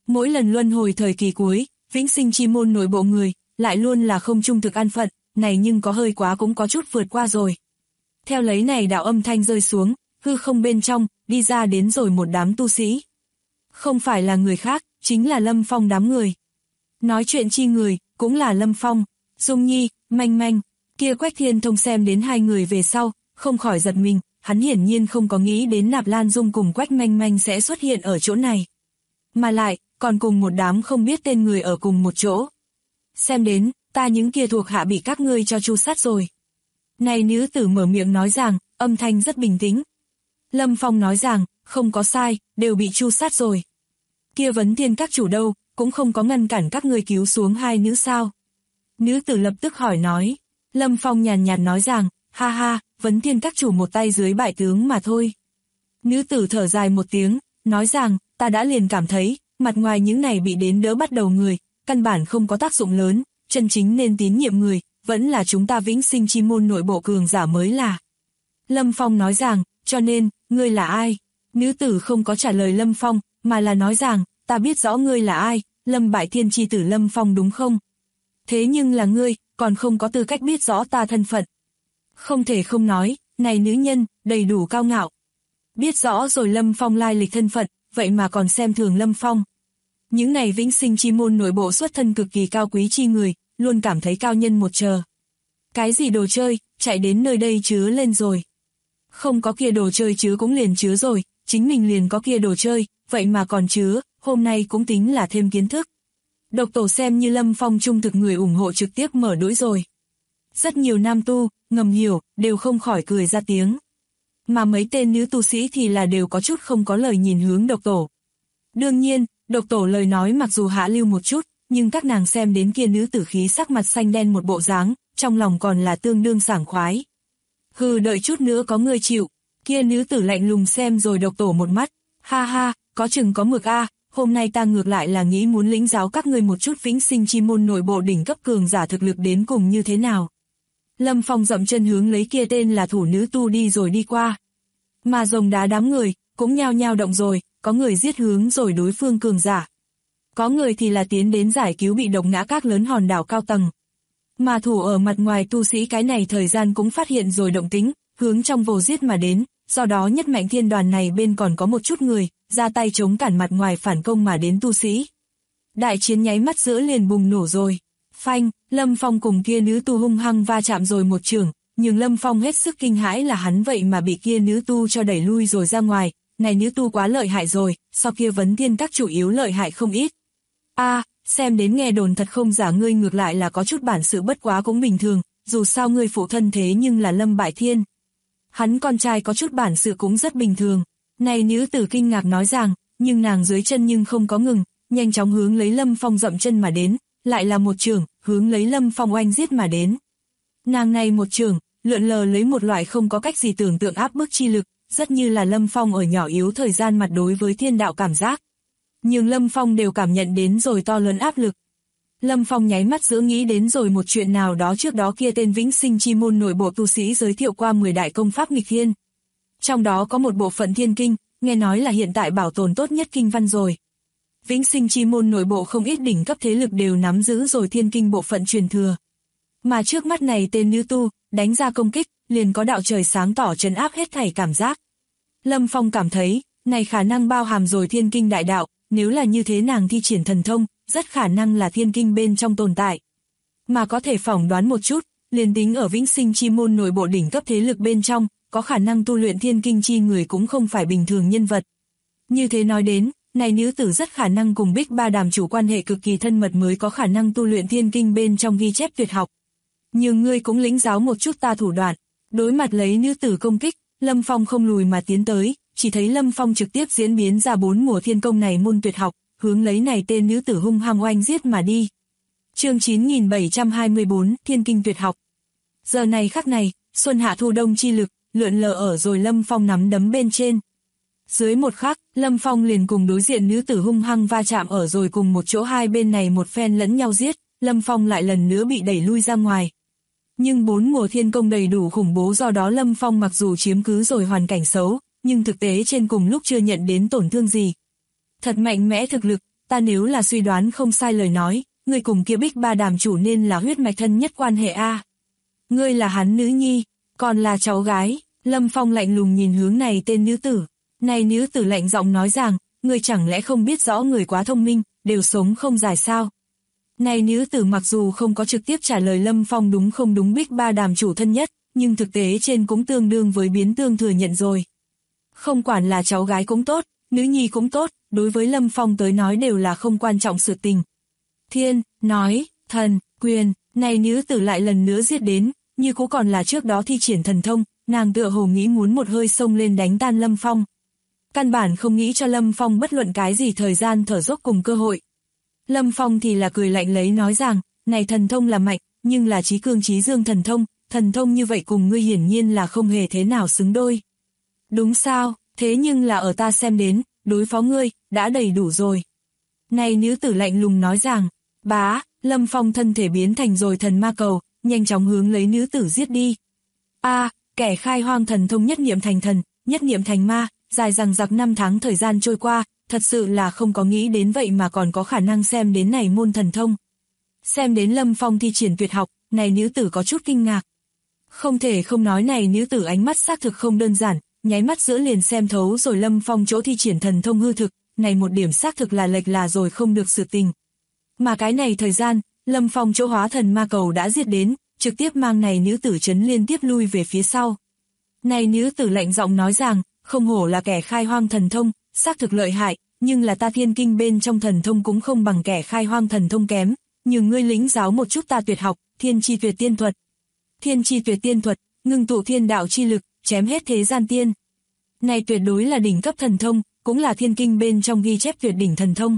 Mỗi lần luân hồi thời kỳ cuối, vĩnh sinh chi môn nội bộ người, lại luôn là không trung thực an phận, này nhưng có hơi quá cũng có chút vượt qua rồi. Theo lấy này đạo âm thanh rơi xuống, hư không bên trong, đi ra đến rồi một đám tu sĩ. Không phải là người khác, chính là Lâm Phong đám người. Nói chuyện chi người, cũng là Lâm Phong, Dung Nhi, Manh Manh, kia Quách Thiên Thông xem đến hai người về sau, không khỏi giật mình, hắn hiển nhiên không có nghĩ đến Nạp Lan Dung cùng Quách Manh Manh sẽ xuất hiện ở chỗ này. Mà lại, còn cùng một đám không biết tên người ở cùng một chỗ. Xem đến, ta những kia thuộc hạ bị các ngươi cho tru sát rồi. Này nữ tử mở miệng nói rằng, âm thanh rất bình tĩnh. Lâm Phong nói rằng, không có sai, đều bị tru sát rồi. Kia Vấn Thiên các chủ đâu, cũng không có ngăn cản các ngươi cứu xuống hai nữ sao. Nữ tử lập tức hỏi nói. Lâm Phong nhàn nhạt nói rằng, ha ha, Vấn Thiên các chủ một tay dưới bại tướng mà thôi. Nữ tử thở dài một tiếng, nói rằng, ta đã liền cảm thấy, mặt ngoài những này bị đến đỡ bắt đầu người, căn bản không có tác dụng lớn, chân chính nên tín nhiệm người, vẫn là chúng ta vĩnh sinh chi môn nội bộ cường giả mới là. Lâm Phong nói rằng, cho nên, ngươi là ai? Nữ tử không có trả lời Lâm Phong, mà là nói rằng, ta biết rõ ngươi là ai, Lâm Bại Thiên chi tử Lâm Phong đúng không? Thế nhưng là ngươi, còn không có tư cách biết rõ ta thân phận. Không thể không nói, này nữ nhân, đầy đủ cao ngạo. Biết rõ rồi Lâm Phong lai lịch thân phận, vậy mà còn xem thường Lâm Phong. Những này vĩnh sinh chi môn nội bộ xuất thân cực kỳ cao quý chi người, luôn cảm thấy cao nhân một chờ. Cái gì đồ chơi, chạy đến nơi đây chứa lên rồi. Không có kia đồ chơi chứa cũng liền chứa rồi, chính mình liền có kia đồ chơi, vậy mà còn chứa, hôm nay cũng tính là thêm kiến thức. Độc tổ xem như Lâm Phong trung thực người ủng hộ trực tiếp mở đũi rồi. Rất nhiều nam tu, ngầm hiểu, đều không khỏi cười ra tiếng. Mà mấy tên nữ tu sĩ thì là đều có chút không có lời nhìn hướng độc tổ. Đương nhiên, độc tổ lời nói mặc dù hạ lưu một chút, nhưng các nàng xem đến kia nữ tử khí sắc mặt xanh đen một bộ dáng, trong lòng còn là tương đương sảng khoái. Hừ, đợi chút nữa có người chịu, kia nữ tử lạnh lùng xem rồi độc tổ một mắt, ha ha, có chừng có mực a, hôm nay ta ngược lại là nghĩ muốn lĩnh giáo các ngươi một chút vĩnh sinh chi môn nội bộ đỉnh cấp cường giả thực lực đến cùng như thế nào. Lâm Phong dậm chân hướng lấy kia tên là thủ nữ tu đi rồi đi qua. Mà rồng đá đám người, cũng nhao nhao động rồi, có người giết hướng rồi đối phương cường giả. Có người thì là tiến đến giải cứu bị độc ngã các lớn hòn đảo cao tầng. Mà thủ ở mặt ngoài tu sĩ cái này thời gian cũng phát hiện rồi động tĩnh, hướng trong vồ giết mà đến, do đó nhất mạnh thiên đoàn này bên còn có một chút người, ra tay chống cản mặt ngoài phản công mà đến tu sĩ. Đại chiến nháy mắt giữa liền bùng nổ rồi. Phanh, Lâm Phong cùng kia nữ tu hung hăng va chạm rồi một trường, nhưng Lâm Phong hết sức kinh hãi là hắn vậy mà bị kia nữ tu cho đẩy lui rồi ra ngoài, này nữ tu quá lợi hại rồi, so kia Vấn Thiên các chủ yếu lợi hại không ít. Xem đến nghe đồn thật không giả, ngươi ngược lại là có chút bản sự, bất quá cũng bình thường, dù sao ngươi phụ thân thế nhưng là Lâm Bại Thiên. Hắn con trai có chút bản sự cũng rất bình thường. Này nữ tử kinh ngạc nói rằng, nhưng nàng dưới chân nhưng không có ngừng, nhanh chóng hướng lấy Lâm Phong dậm chân mà đến, lại là một trường, hướng lấy Lâm Phong oanh giết mà đến. Nàng này một trường, lượn lờ lấy một loại không có cách gì tưởng tượng áp bức chi lực, rất như là Lâm Phong ở nhỏ yếu thời gian mặt đối với thiên đạo cảm giác. Nhưng Lâm Phong đều cảm nhận đến rồi to lớn áp lực. Lâm Phong nháy mắt giữa nghĩ đến rồi một chuyện nào đó trước đó kia tên vĩnh sinh chi môn nội bộ tu sĩ giới thiệu qua 10 đại công pháp nghịch thiên. Trong đó có một bộ phận thiên kinh, nghe nói là hiện tại bảo tồn tốt nhất kinh văn rồi. Vĩnh sinh chi môn nội bộ không ít đỉnh cấp thế lực đều nắm giữ rồi thiên kinh bộ phận truyền thừa. Mà trước mắt này tên nữ tu, đánh ra công kích, liền có đạo trời sáng tỏ trấn áp hết thảy cảm giác. Lâm Phong cảm thấy, này khả năng bao hàm rồi thiên kinh đại đạo, nếu là như thế nàng thi triển thần thông, rất khả năng là thiên kinh bên trong tồn tại. Mà có thể phỏng đoán một chút, liền tính ở vĩnh sinh chi môn nội bộ đỉnh cấp thế lực bên trong, có khả năng tu luyện thiên kinh chi người cũng không phải bình thường nhân vật. Như thế nói đến, này nữ tử rất khả năng cùng Bích Ba Đàm chủ quan hệ cực kỳ thân mật mới có khả năng tu luyện thiên kinh bên trong ghi chép tuyệt học. Nhưng ngươi cũng lĩnh giáo một chút ta thủ đoạn. Đối mặt lấy nữ tử công kích, Lâm Phong không lùi mà tiến tới, chỉ thấy Lâm Phong trực tiếp diễn biến ra 4 mùa thiên công này môn tuyệt học, hướng lấy này tên nữ tử hung hăng oanh giết mà đi. Chương 9724, Thiên kinh tuyệt học. Giờ này khắc này, xuân hạ thu đông chi lực, lượn lờ ở rồi Lâm Phong nắm đấm bên trên. Dưới một khắc, Lâm Phong liền cùng đối diện nữ tử hung hăng va chạm ở rồi cùng một chỗ, hai bên này một phen lẫn nhau giết, Lâm Phong lại lần nữa bị đẩy lui ra ngoài. Nhưng 4 mùa thiên công đầy đủ khủng bố, do đó Lâm Phong mặc dù chiếm cứ rồi hoàn cảnh xấu, nhưng thực tế trên cùng lúc chưa nhận đến tổn thương gì. Thật mạnh mẽ thực lực, ta nếu là suy đoán không sai lời nói, ngươi cùng kia Bích Ba đàm chủ nên là huyết mạch thân nhất quan hệ a. Ngươi là hắn nữ nhi, còn là cháu gái. Lâm Phong lạnh lùng nhìn hướng này tên nữ tử. Này nữ tử lạnh giọng nói rằng, ngươi chẳng lẽ không biết rõ người quá thông minh, đều sống không dài sao? Này nữ tử mặc dù không có trực tiếp trả lời Lâm Phong đúng không đúng Bích Ba đàm chủ thân nhất, nhưng thực tế trên cũng tương đương với biến tương thừa nhận rồi. Không quản là cháu gái cũng tốt, nữ nhi cũng tốt, đối với Lâm Phong tới nói đều là không quan trọng sự tình. Thiên, nói, thần, quyền, này nữ tử lại lần nữa giết đến, như cũng còn là trước đó thi triển thần thông, nàng tựa hồ nghĩ muốn một hơi xông lên đánh tan Lâm Phong. Căn bản không nghĩ cho Lâm Phong bất luận cái gì thời gian thở dốc cùng cơ hội. Lâm Phong thì là cười lạnh lấy nói rằng, này thần thông là mạnh, nhưng là trí cương trí dương thần thông như vậy cùng ngươi hiển nhiên là không hề thế nào xứng đôi. Đúng sao, thế nhưng là ở ta xem đến, đối phó ngươi, đã đầy đủ rồi. Này nữ tử lạnh lùng nói rằng, bá, Lâm Phong thân thể biến thành rồi thần ma cầu, nhanh chóng hướng lấy nữ tử giết đi. Kẻ khai hoang thần thông nhất niệm thành thần, nhất niệm thành ma, dài dằng dặc 5 tháng thời gian trôi qua, thật sự là không có nghĩ đến vậy mà còn có khả năng xem đến này môn thần thông. Xem đến Lâm Phong thi triển tuyệt học, này nữ tử có chút kinh ngạc. Không thể không nói này nữ tử ánh mắt xác thực không đơn giản, nháy mắt giữa liền xem thấu rồi Lâm Phong chỗ thi triển thần thông hư thực, này một điểm xác thực là lệch là rồi không được sự tình. Mà cái này thời gian, Lâm Phong chỗ hóa thần ma cầu đã giết đến, trực tiếp mang này nữ tử chấn liên tiếp lui về phía sau. Này nữ tử lạnh giọng nói rằng, không hổ là kẻ khai hoang thần thông, xác thực lợi hại, nhưng là ta thiên kinh bên trong thần thông cũng không bằng kẻ khai hoang thần thông kém, nhưng ngươi lĩnh giáo một chút ta tuyệt học, thiên chi tuyệt tiên thuật. Thiên chi tuyệt tiên thuật, ngưng tụ thiên đạo chi lực, chém hết thế gian tiên. Này tuyệt đối là đỉnh cấp thần thông, cũng là thiên kinh bên trong ghi chép tuyệt đỉnh thần thông.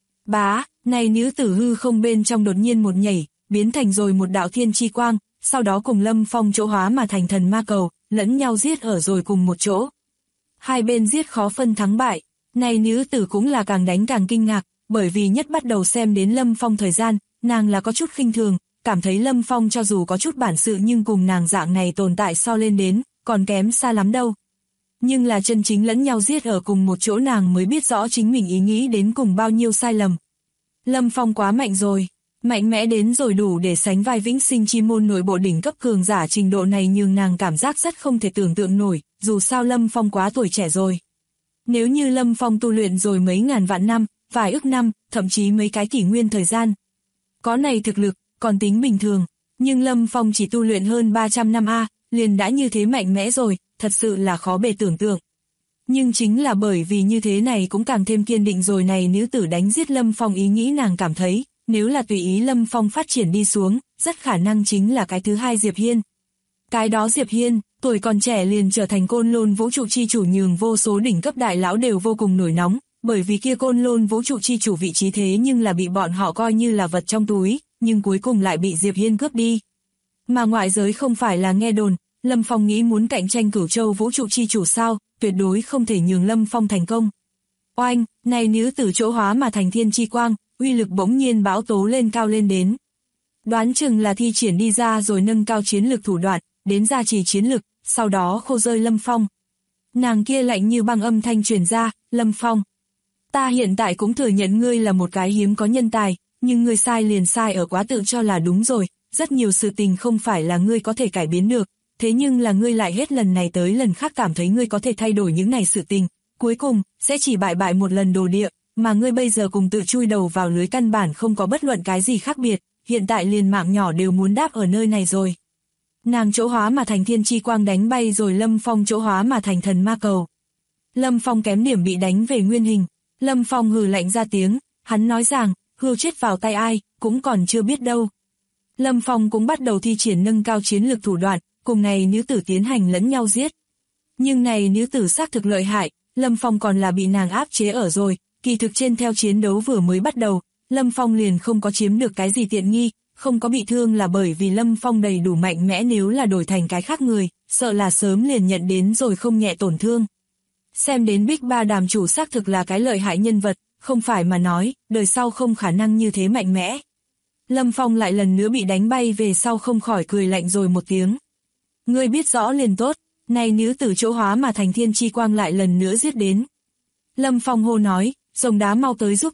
Bá, này nữ tử hư không bên trong đột nhiên một nhảy, biến thành rồi một đạo thiên chi quang, sau đó cùng Lâm Phong chỗ hóa mà thành thần ma cầu, lẫn nhau giết ở rồi cùng một chỗ. Hai bên giết khó phân thắng bại, này nữ tử cũng là càng đánh càng kinh ngạc, bởi vì nhất bắt đầu xem đến Lâm Phong thời gian, nàng là có chút khinh thường, cảm thấy Lâm Phong cho dù có chút bản sự nhưng cùng nàng dạng này tồn tại so lên đến, còn kém xa lắm đâu. Nhưng là chân chính lẫn nhau giết ở cùng một chỗ nàng mới biết rõ chính mình ý nghĩ đến cùng bao nhiêu sai lầm. Lâm Phong quá mạnh rồi, mạnh mẽ đến rồi đủ để sánh vai Vĩnh Sinh Chi Môn nội bộ đỉnh cấp cường giả trình độ này, nhưng nàng cảm giác rất không thể tưởng tượng nổi, dù sao Lâm Phong quá tuổi trẻ rồi. Nếu như Lâm Phong tu luyện rồi mấy ngàn vạn năm, vài ức năm, thậm chí mấy cái kỷ nguyên thời gian. Có này thực lực, còn tính bình thường, nhưng Lâm Phong chỉ tu luyện hơn 300 năm liền đã như thế mạnh mẽ rồi, thật sự là khó bề tưởng tượng. Nhưng chính là bởi vì như thế này cũng càng thêm kiên định rồi này nữ tử đánh giết Lâm Phong ý nghĩ, nàng cảm thấy, nếu là tùy ý Lâm Phong phát triển đi xuống, rất khả năng chính là cái thứ hai Diệp Hiên. Cái đó Diệp Hiên, tuổi còn trẻ liền trở thành Côn Lôn vũ trụ chi chủ, nhường vô số đỉnh cấp đại lão đều vô cùng nổi nóng, bởi vì kia Côn Lôn vũ trụ chi chủ vị trí thế nhưng là bị bọn họ coi như là vật trong túi, nhưng cuối cùng lại bị Diệp Hiên cướp đi. Mà ngoại giới không phải là nghe đồn, Lâm Phong nghĩ muốn cạnh tranh Cửu Châu vũ trụ chi chủ sao, tuyệt đối không thể nhường Lâm Phong thành công. Oanh, này nữ tử chỗ hóa mà thành thiên chi quang, uy lực bỗng nhiên bão tố lên cao lên đến. Đoán chừng là thi triển đi ra rồi nâng cao chiến lực thủ đoạn, đến gia trì chiến lực, sau đó khô rơi Lâm Phong. Nàng kia lạnh như băng âm thanh truyền ra, Lâm Phong. Ta hiện tại cũng thừa nhận ngươi là một cái hiếm có nhân tài, nhưng ngươi sai liền sai ở quá tự cho là đúng rồi, rất nhiều sự tình không phải là ngươi có thể cải biến được, thế nhưng là ngươi lại hết lần này tới lần khác cảm thấy ngươi có thể thay đổi những này sự tình, cuối cùng, sẽ chỉ bại một lần đồ địa, mà ngươi bây giờ cùng tự chui đầu vào lưới căn bản không có bất luận cái gì khác biệt, hiện tại liền mạng nhỏ đều muốn đáp ở nơi này rồi. Nàng chỗ hóa mà thành thiên chi quang đánh bay rồi Lâm Phong chỗ hóa mà thành thần ma cầu. Lâm Phong kém điểm bị đánh về nguyên hình, Lâm Phong hừ lạnh ra tiếng, hắn nói rằng, hươu chết vào tay ai, cũng còn chưa biết đâu. Lâm Phong cũng bắt đầu thi triển nâng cao chiến lực thủ đoạn, cùng này nữ tử tiến hành lẫn nhau giết. Nhưng này nữ tử xác thực lợi hại, Lâm Phong còn là bị nàng áp chế ở rồi, kỳ thực trên theo chiến đấu vừa mới bắt đầu, Lâm Phong liền không có chiếm được cái gì tiện nghi, không có bị thương là bởi vì Lâm Phong đầy đủ mạnh mẽ, nếu là đổi thành cái khác người, sợ là sớm liền nhận đến rồi không nhẹ tổn thương. Xem đến Bích Ba đàm chủ xác thực là cái lợi hại nhân vật, không phải mà nói, đời sau không khả năng như thế mạnh mẽ. Lâm Phong lại lần nữa bị đánh bay về sau không khỏi cười lạnh rồi một tiếng. Ngươi biết rõ liền tốt, này nữ tử chỗ hóa mà thành thiên chi quang lại lần nữa giết đến. Lâm Phong hô nói, rồng đá mau tới giúp ta,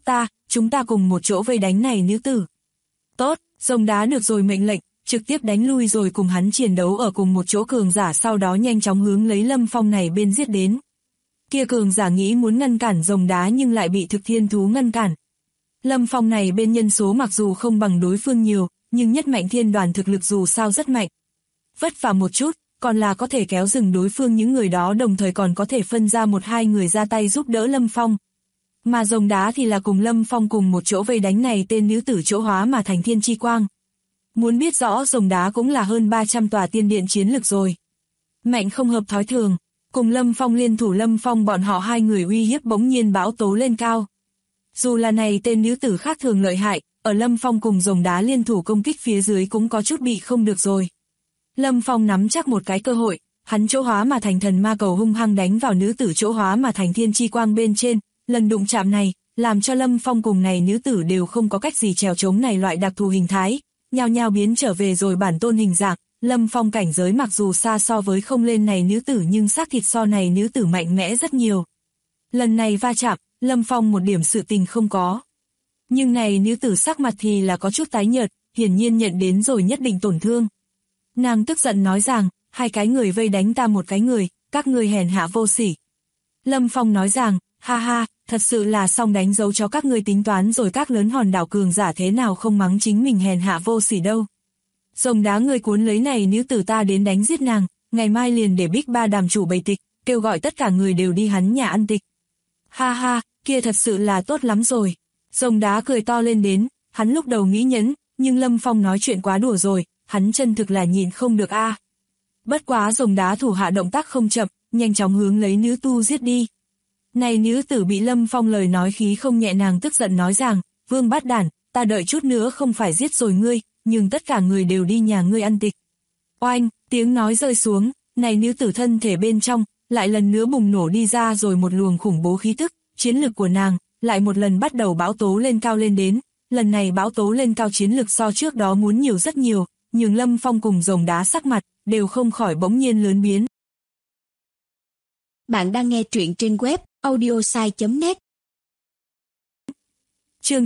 chúng ta cùng một chỗ vây đánh này nữ tử. Tốt, rồng đá được rồi mệnh lệnh, trực tiếp đánh lui rồi cùng hắn chiến đấu ở cùng một chỗ cường giả, sau đó nhanh chóng hướng lấy Lâm Phong này bên giết đến. Kia cường giả nghĩ muốn ngăn cản rồng đá nhưng lại bị thực thiên thú ngăn cản. Lâm Phong này bên nhân số mặc dù không bằng đối phương nhiều, nhưng nhất mạnh thiên đoàn thực lực dù sao rất mạnh. Vất vả một chút, còn là có thể kéo dừng đối phương những người đó, đồng thời còn có thể phân ra một hai người ra tay giúp đỡ Lâm Phong. Mà rồng đá thì là cùng Lâm Phong cùng một chỗ vây đánh này tên nữ tử chỗ hóa mà thành thiên chi quang. Muốn biết rõ rồng đá cũng là hơn 300 tòa tiên điện chiến lực rồi. Mạnh không hợp thói thường, cùng Lâm Phong liên thủ, Lâm Phong bọn họ hai người uy hiếp bỗng nhiên bão tố lên cao. Dù là này tên nữ tử khác thường lợi hại, ở Lâm Phong cùng rồng đá liên thủ công kích phía dưới cũng có chút bị không được rồi. Lâm Phong nắm chắc một cái cơ hội, hắn chỗ hóa mà thành thần ma cầu hung hăng đánh vào nữ tử chỗ hóa mà thành thiên chi quang bên trên, lần đụng chạm này, làm cho Lâm Phong cùng này nữ tử đều không có cách gì trèo chống này loại đặc thù hình thái, nhao nhao biến trở về rồi bản tôn hình dạng. Lâm Phong cảnh giới mặc dù xa so với không lên này nữ tử nhưng xác thịt so này nữ tử mạnh mẽ rất nhiều. Lần này va chạm, Lâm Phong một điểm sự tình không có. Nhưng này nữ tử sắc mặt thì là có chút tái nhợt, hiển nhiên nhận đến rồi nhất định tổn thương. Nàng tức giận nói rằng, hai cái người vây đánh ta một cái người, các người hèn hạ vô sỉ. Lâm Phong nói rằng, ha ha, thật sự là xong đánh dấu cho các ngươi tính toán rồi, các lớn hòn đảo cường giả thế nào không mắng chính mình hèn hạ vô sỉ đâu. Rồng đá người cuốn lấy này nữ tử ta đến đánh giết nàng, ngày mai liền để Bích Ba đàm chủ bày tịch, kêu gọi tất cả người đều đi hắn nhà ăn tịch. Ha ha, kia thật sự là tốt lắm rồi. Rồng đá cười to lên đến, hắn lúc đầu nghĩ nhẫn, nhưng Lâm Phong nói chuyện quá đùa rồi, hắn chân thực là nhịn không được a. Bất quá rồng đá thủ hạ động tác không chậm, nhanh chóng hướng lấy nữ tu giết đi. Này nữ tử bị Lâm Phong lời nói khí không nhẹ, nàng tức giận nói rằng, Vương Bát Đản, ta đợi chút nữa không phải giết rồi ngươi, nhưng tất cả người đều đi nhà ngươi ăn tịch. Oanh, tiếng nói rơi xuống, này nữ tử thân thể bên trong, lại lần nữa bùng nổ đi ra rồi một luồng khủng bố khí tức, chiến lực của nàng, lại một lần bắt đầu bão tố lên cao lên đến, lần này bão tố lên cao chiến lực so trước đó muốn nhiều rất nhiều, nhưng Lâm Phong cùng rồng đá sắc mặt, đều không khỏi bỗng nhiên lớn biến. Bạn đang nghe truyện trên web audiosai.net. Chương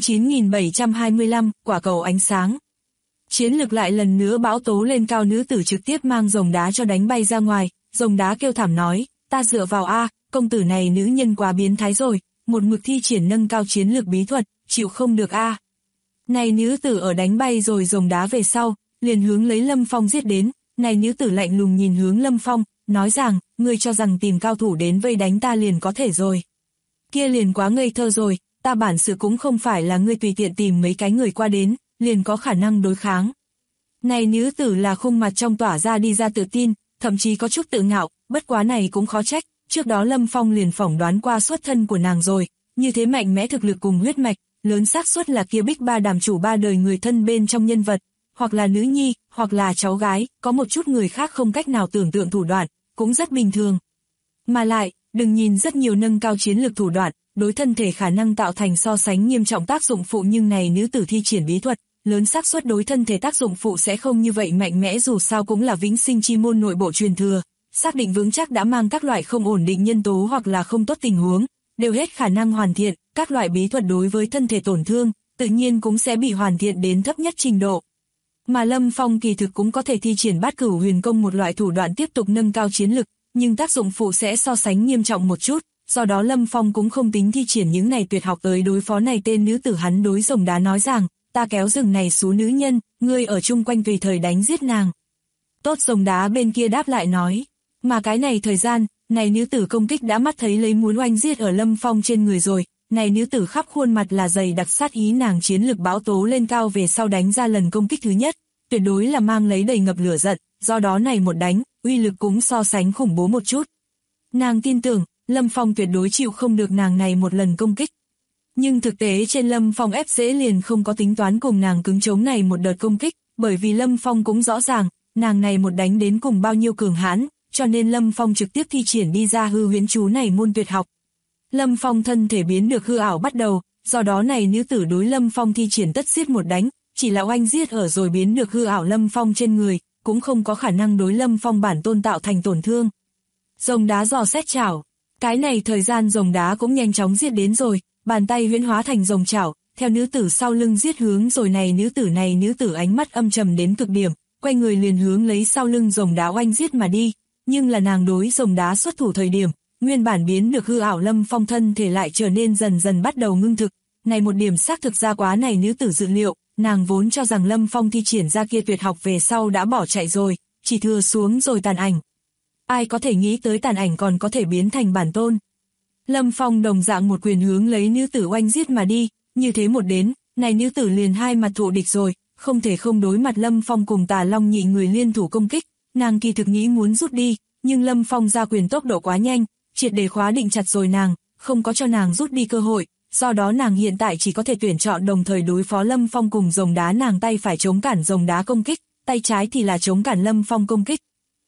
9725, quả cầu ánh sáng. Chiến lực lại lần nữa bão tố lên cao, nữ tử trực tiếp mang rồng đá cho đánh bay ra ngoài, rồng đá kêu thảm nói, ta dựa vào a, công tử này nữ nhân quá biến thái rồi, một mực thi triển nâng cao chiến lược bí thuật, chịu không được a. Này nữ tử ở đánh bay rồi rồng đá về sau, liền hướng lấy Lâm Phong giết đến, này nữ tử lạnh lùng nhìn hướng Lâm Phong, nói rằng, ngươi cho rằng tìm cao thủ đến vây đánh ta liền có thể rồi. Kia liền quá ngây thơ rồi, ta bản sự cũng không phải là ngươi tùy tiện tìm mấy cái người qua đến, liền có khả năng đối kháng. Này nữ tử là khung mặt trong tỏa ra đi ra tự tin, thậm chí có chút tự ngạo, bất quá này cũng khó trách, trước đó Lâm Phong liền phỏng đoán qua xuất thân của nàng rồi, như thế mạnh mẽ thực lực cùng huyết mạch, lớn xác suất là kia Bích Ba đàm chủ ba đời người thân bên trong nhân vật, hoặc là nữ nhi, hoặc là cháu gái, có một chút người khác không cách nào tưởng tượng thủ đoạn, cũng rất bình thường. Mà lại, đừng nhìn rất nhiều nâng cao chiến lược thủ đoạn, đối thân thể khả năng tạo thành so sánh nghiêm trọng tác dụng phụ, nhưng này nữ tử thi triển bí thuật, lớn xác suất đối thân thể tác dụng phụ sẽ không như vậy mạnh mẽ, dù sao cũng là vĩnh sinh chi môn nội bộ truyền thừa, xác định vững chắc đã mang các loại không ổn định nhân tố hoặc là không tốt tình huống, đều hết khả năng hoàn thiện, các loại bí thuật đối với thân thể tổn thương, tự nhiên cũng sẽ bị hoàn thiện đến thấp nhất trình độ. Mà Lâm Phong kỳ thực cũng có thể thi triển Bát Cửu Huyền Công, một loại thủ đoạn tiếp tục nâng cao chiến lực, nhưng tác dụng phụ sẽ so sánh nghiêm trọng một chút, do đó Lâm Phong cũng không tính thi triển những này tuyệt học tới đối phó này tên nữ tử. Hắn đối rồng đá nói rằng, ta kéo rừng này xú nữ nhân, ngươi ở chung quanh tùy thời đánh giết nàng. Tốt, rồng đá bên kia đáp lại nói, mà cái này thời gian, này nữ tử công kích đã mắt thấy lấy muốn oanh giết ở Lâm Phong trên người rồi, này nữ tử khắp khuôn mặt là dày đặc sát ý, nàng chiến lực bão tố lên cao về sau đánh ra lần công kích thứ nhất, tuyệt đối là mang lấy đầy ngập lửa giận, do đó này một đánh, uy lực cũng so sánh khủng bố một chút. Nàng tin tưởng, Lâm Phong tuyệt đối chịu không được nàng này một lần công kích. Nhưng thực tế trên Lâm Phong ép dễ liền không có tính toán cùng nàng cứng chống này một đợt công kích, bởi vì Lâm Phong cũng rõ ràng, nàng này một đánh đến cùng bao nhiêu cường hãn, cho nên Lâm Phong trực tiếp thi triển đi ra hư huyễn chú này môn tuyệt học. Lâm Phong thân thể biến được hư ảo bắt đầu, do đó này nữ tử đối Lâm Phong thi triển tất giết một đánh, chỉ là oanh giết ở rồi biến được hư ảo Lâm Phong trên người, cũng không có khả năng đối Lâm Phong bản tôn tạo thành tổn thương. Rồng đá dò xét chảo, cái này thời gian rồng đá cũng nhanh chóng giết đến rồi, bàn tay huyễn hóa thành rồng chảo, theo nữ tử sau lưng giết hướng rồi này nữ tử ánh mắt âm trầm đến cực điểm, quay người liền hướng lấy sau lưng rồng đá oanh giết mà đi, nhưng là nàng đối rồng đá xuất thủ thời điểm, nguyên bản biến được hư ảo Lâm Phong thân thể lại trở nên dần dần bắt đầu ngưng thực, này một điểm xác thực ra quá này nữ tử dự liệu, nàng vốn cho rằng Lâm Phong thi triển ra kia tuyệt học về sau đã bỏ chạy rồi, chỉ thừa xuống rồi tàn ảnh. Ai có thể nghĩ tới tàn ảnh còn có thể biến thành bản tôn. Lâm Phong đồng dạng một quyền hướng lấy nữ tử oanh giết mà đi, như thế một đến, này nữ tử liền hai mặt thụ địch rồi, không thể không đối mặt Lâm Phong cùng Tà Long nhị người liên thủ công kích, nàng kỳ thực nghĩ muốn rút đi, nhưng Lâm Phong ra quyền tốc độ quá nhanh, triệt để khóa định chặt rồi nàng, không có cho nàng rút đi cơ hội, do đó nàng hiện tại chỉ có thể tuyển chọn đồng thời đối phó Lâm Phong cùng rồng đá, nàng tay phải chống cản rồng đá công kích, tay trái thì là chống cản Lâm Phong công kích.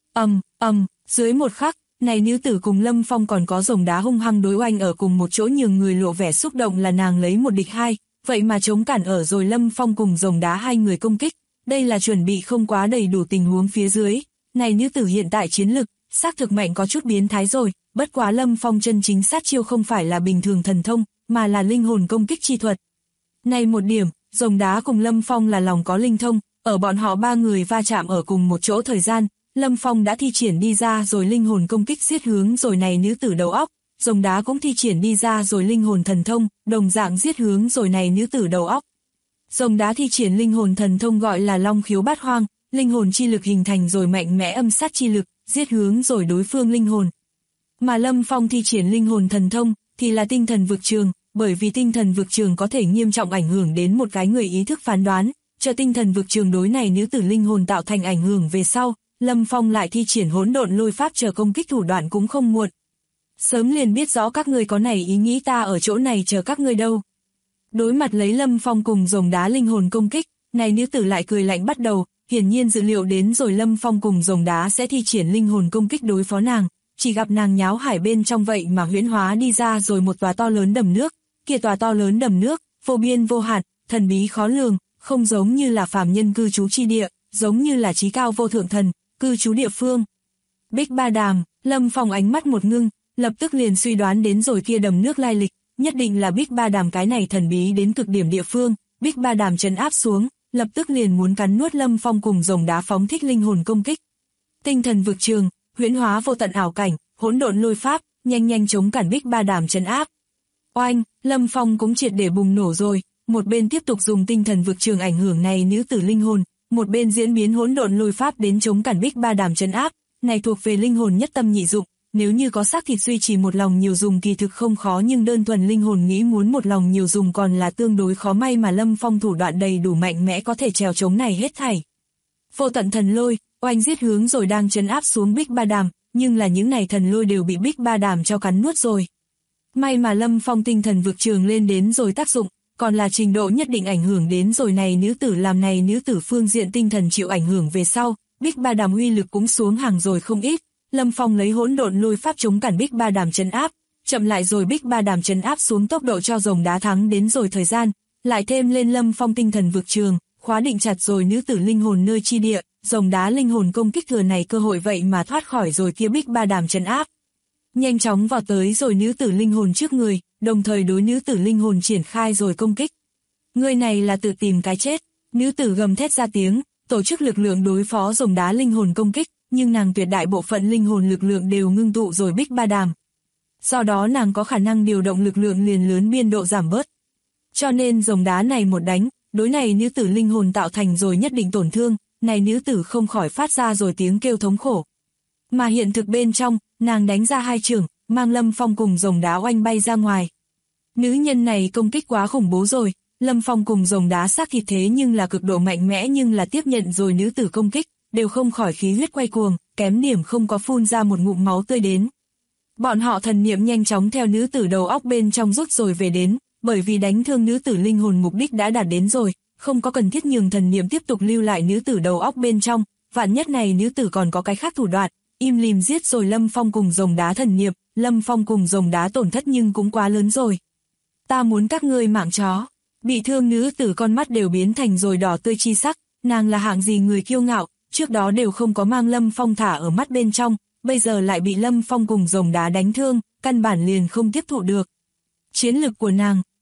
Dưới một khắc, này nữ tử cùng Lâm Phong còn có rồng đá hung hăng đối oanh ở cùng một chỗ, nhường người lộ vẻ xúc động là nàng lấy một địch hai, vậy mà chống cản ở rồi Lâm Phong cùng rồng đá hai người công kích, đây là chuẩn bị không quá đầy đủ tình huống phía dưới, này nữ tử hiện tại chiến lực, xác thực mạnh có chút biến thái rồi, bất quá Lâm Phong chân chính sát chiêu không phải là bình thường thần thông, mà là linh hồn công kích chi thuật. Này một điểm, rồng đá cùng Lâm Phong là lòng có linh thông, ở bọn họ ba người va chạm ở cùng một chỗ thời gian, Lâm Phong đã thi triển đi ra rồi linh hồn công kích giết hướng rồi này nữ tử đầu óc, rồng đá cũng thi triển đi ra rồi linh hồn thần thông, đồng dạng giết hướng rồi này nữ tử đầu óc. Rồng đá thi triển linh hồn thần thông gọi là Long Khiếu Bát Hoang, linh hồn chi lực hình thành rồi mạnh mẽ âm sát chi lực, giết hướng rồi đối phương linh hồn. Mà Lâm Phong thi triển linh hồn thần thông thì là tinh thần vực trường, bởi vì tinh thần vực trường có thể nghiêm trọng ảnh hưởng đến một cái người ý thức phán đoán, cho tinh thần vực trường đối này nữ tử linh hồn tạo thành ảnh hưởng về sau, Lâm Phong lại thi triển hỗn độn lôi pháp chờ công kích thủ đoạn cũng không muộn. Sớm liền biết rõ các ngươi có này ý nghĩ, ta ở chỗ này chờ các ngươi đâu. Đối mặt lấy Lâm Phong cùng rồng đá linh hồn công kích, này nữ tử lại cười lạnh bắt đầu, hiển nhiên dự liệu đến rồi Lâm Phong cùng rồng đá sẽ thi triển linh hồn công kích đối phó nàng, chỉ gặp nàng nháo hải bên trong vậy mà huyễn hóa đi ra rồi một tòa to lớn đầm nước, kia tòa to lớn đầm nước, vô biên vô hạn, thần bí khó lường, không giống như là phàm nhân cư trú chi địa, giống như là chí cao vô thượng thần cư trú địa phương. Bích Ba Đàm, Lâm Phong ánh mắt một ngưng, lập tức liền suy đoán đến rồi kia đầm nước lai lịch, nhất định là Bích Ba Đàm cái này thần bí đến cực điểm địa phương. Bích Ba Đàm trấn áp xuống, lập tức liền muốn cắn nuốt Lâm Phong cùng rồng đá phóng thích linh hồn công kích. Tinh thần vực trường, huyễn hóa vô tận ảo cảnh, hỗn độn lôi pháp, nhanh chống cản Bích Ba Đàm trấn áp. Oanh, Lâm Phong cũng triệt để bùng nổ rồi, một bên tiếp tục dùng tinh thần vực trường ảnh hưởng này nữ tử linh hồn, một bên diễn biến hỗn độn lôi pháp đến chống cản Bích Ba Đàm trấn áp, này thuộc về linh hồn nhất tâm nhị dụng, nếu như có xác thịt duy trì một lòng nhiều dùng kỳ thực không khó, nhưng đơn thuần linh hồn nghĩ muốn một lòng nhiều dùng còn là tương đối khó, may mà Lâm Phong thủ đoạn đầy đủ mạnh mẽ có thể trèo chống này hết thảy. Vô tận thần lôi, oanh giết hướng rồi đang trấn áp xuống Bích Ba Đàm, nhưng là những này thần lôi đều bị Bích Ba Đàm cho cắn nuốt rồi. May mà Lâm Phong tinh thần vực trường lên đến rồi tác dụng, còn là trình độ nhất định ảnh hưởng đến rồi này nữ tử, làm này nữ tử phương diện tinh thần chịu ảnh hưởng về sau, Bích Ba Đàm uy lực cũng xuống hàng rồi không ít. Lâm Phong lấy hỗn độn lôi pháp chống cản Bích Ba Đàm trấn áp, chậm lại rồi Bích Ba Đàm trấn áp xuống tốc độ cho rồng đá thắng đến rồi thời gian, lại thêm lên Lâm Phong tinh thần vực trường, khóa định chặt rồi nữ tử linh hồn nơi chi địa, rồng đá linh hồn công kích thừa này cơ hội vậy mà thoát khỏi rồi kia Bích Ba Đàm trấn áp. Nhanh chóng vào tới rồi nữ tử linh hồn trước người, đồng thời đối nữ tử linh hồn triển khai rồi công kích. Người này là tự tìm cái chết, nữ tử gầm thét ra tiếng, tổ chức lực lượng đối phó rồng đá linh hồn công kích, nhưng nàng tuyệt đại bộ phận linh hồn lực lượng đều ngưng tụ rồi Bích Ba Đàm. Do đó nàng có khả năng điều động lực lượng liền lớn biên độ giảm bớt. Cho nên rồng đá này một đánh, đối này nữ tử linh hồn tạo thành rồi nhất định tổn thương, này nữ tử không khỏi phát ra rồi tiếng kêu thống khổ. Mà hiện thực bên trong, nàng đánh ra hai chưởng, mang Lâm Phong cùng rồng đá oanh bay ra ngoài. Nữ nhân này công kích quá khủng bố rồi, Lâm Phong cùng rồng đá xác thịt thế nhưng là cực độ mạnh mẽ, nhưng là tiếp nhận rồi nữ tử công kích, đều không khỏi khí huyết quay cuồng, kém điểm không có phun ra một ngụm máu tươi đến. Bọn họ thần niệm nhanh chóng theo nữ tử đầu óc bên trong rút rồi về đến, bởi vì đánh thương nữ tử linh hồn mục đích đã đạt đến rồi, không có cần thiết nhường thần niệm tiếp tục lưu lại nữ tử đầu óc bên trong, vạn nhất này nữ tử còn có cái khác thủ đoạn, im lìm giết rồi Lâm Phong cùng rồng đá thần niệm, Lâm Phong cùng rồng đá tổn thất nhưng cũng quá lớn rồi. Ta muốn các ngươi mạng chó. Bị thương nữ tử con mắt đều biến thành rồi đỏ tươi chi sắc, nàng là hạng gì người kiêu ngạo, trước đó đều không có mang Lâm Phong thả ở mắt bên trong, bây giờ lại bị Lâm Phong cùng rồng đá đánh thương, căn bản liền không tiếp thụ được. Chiến lực của nàng,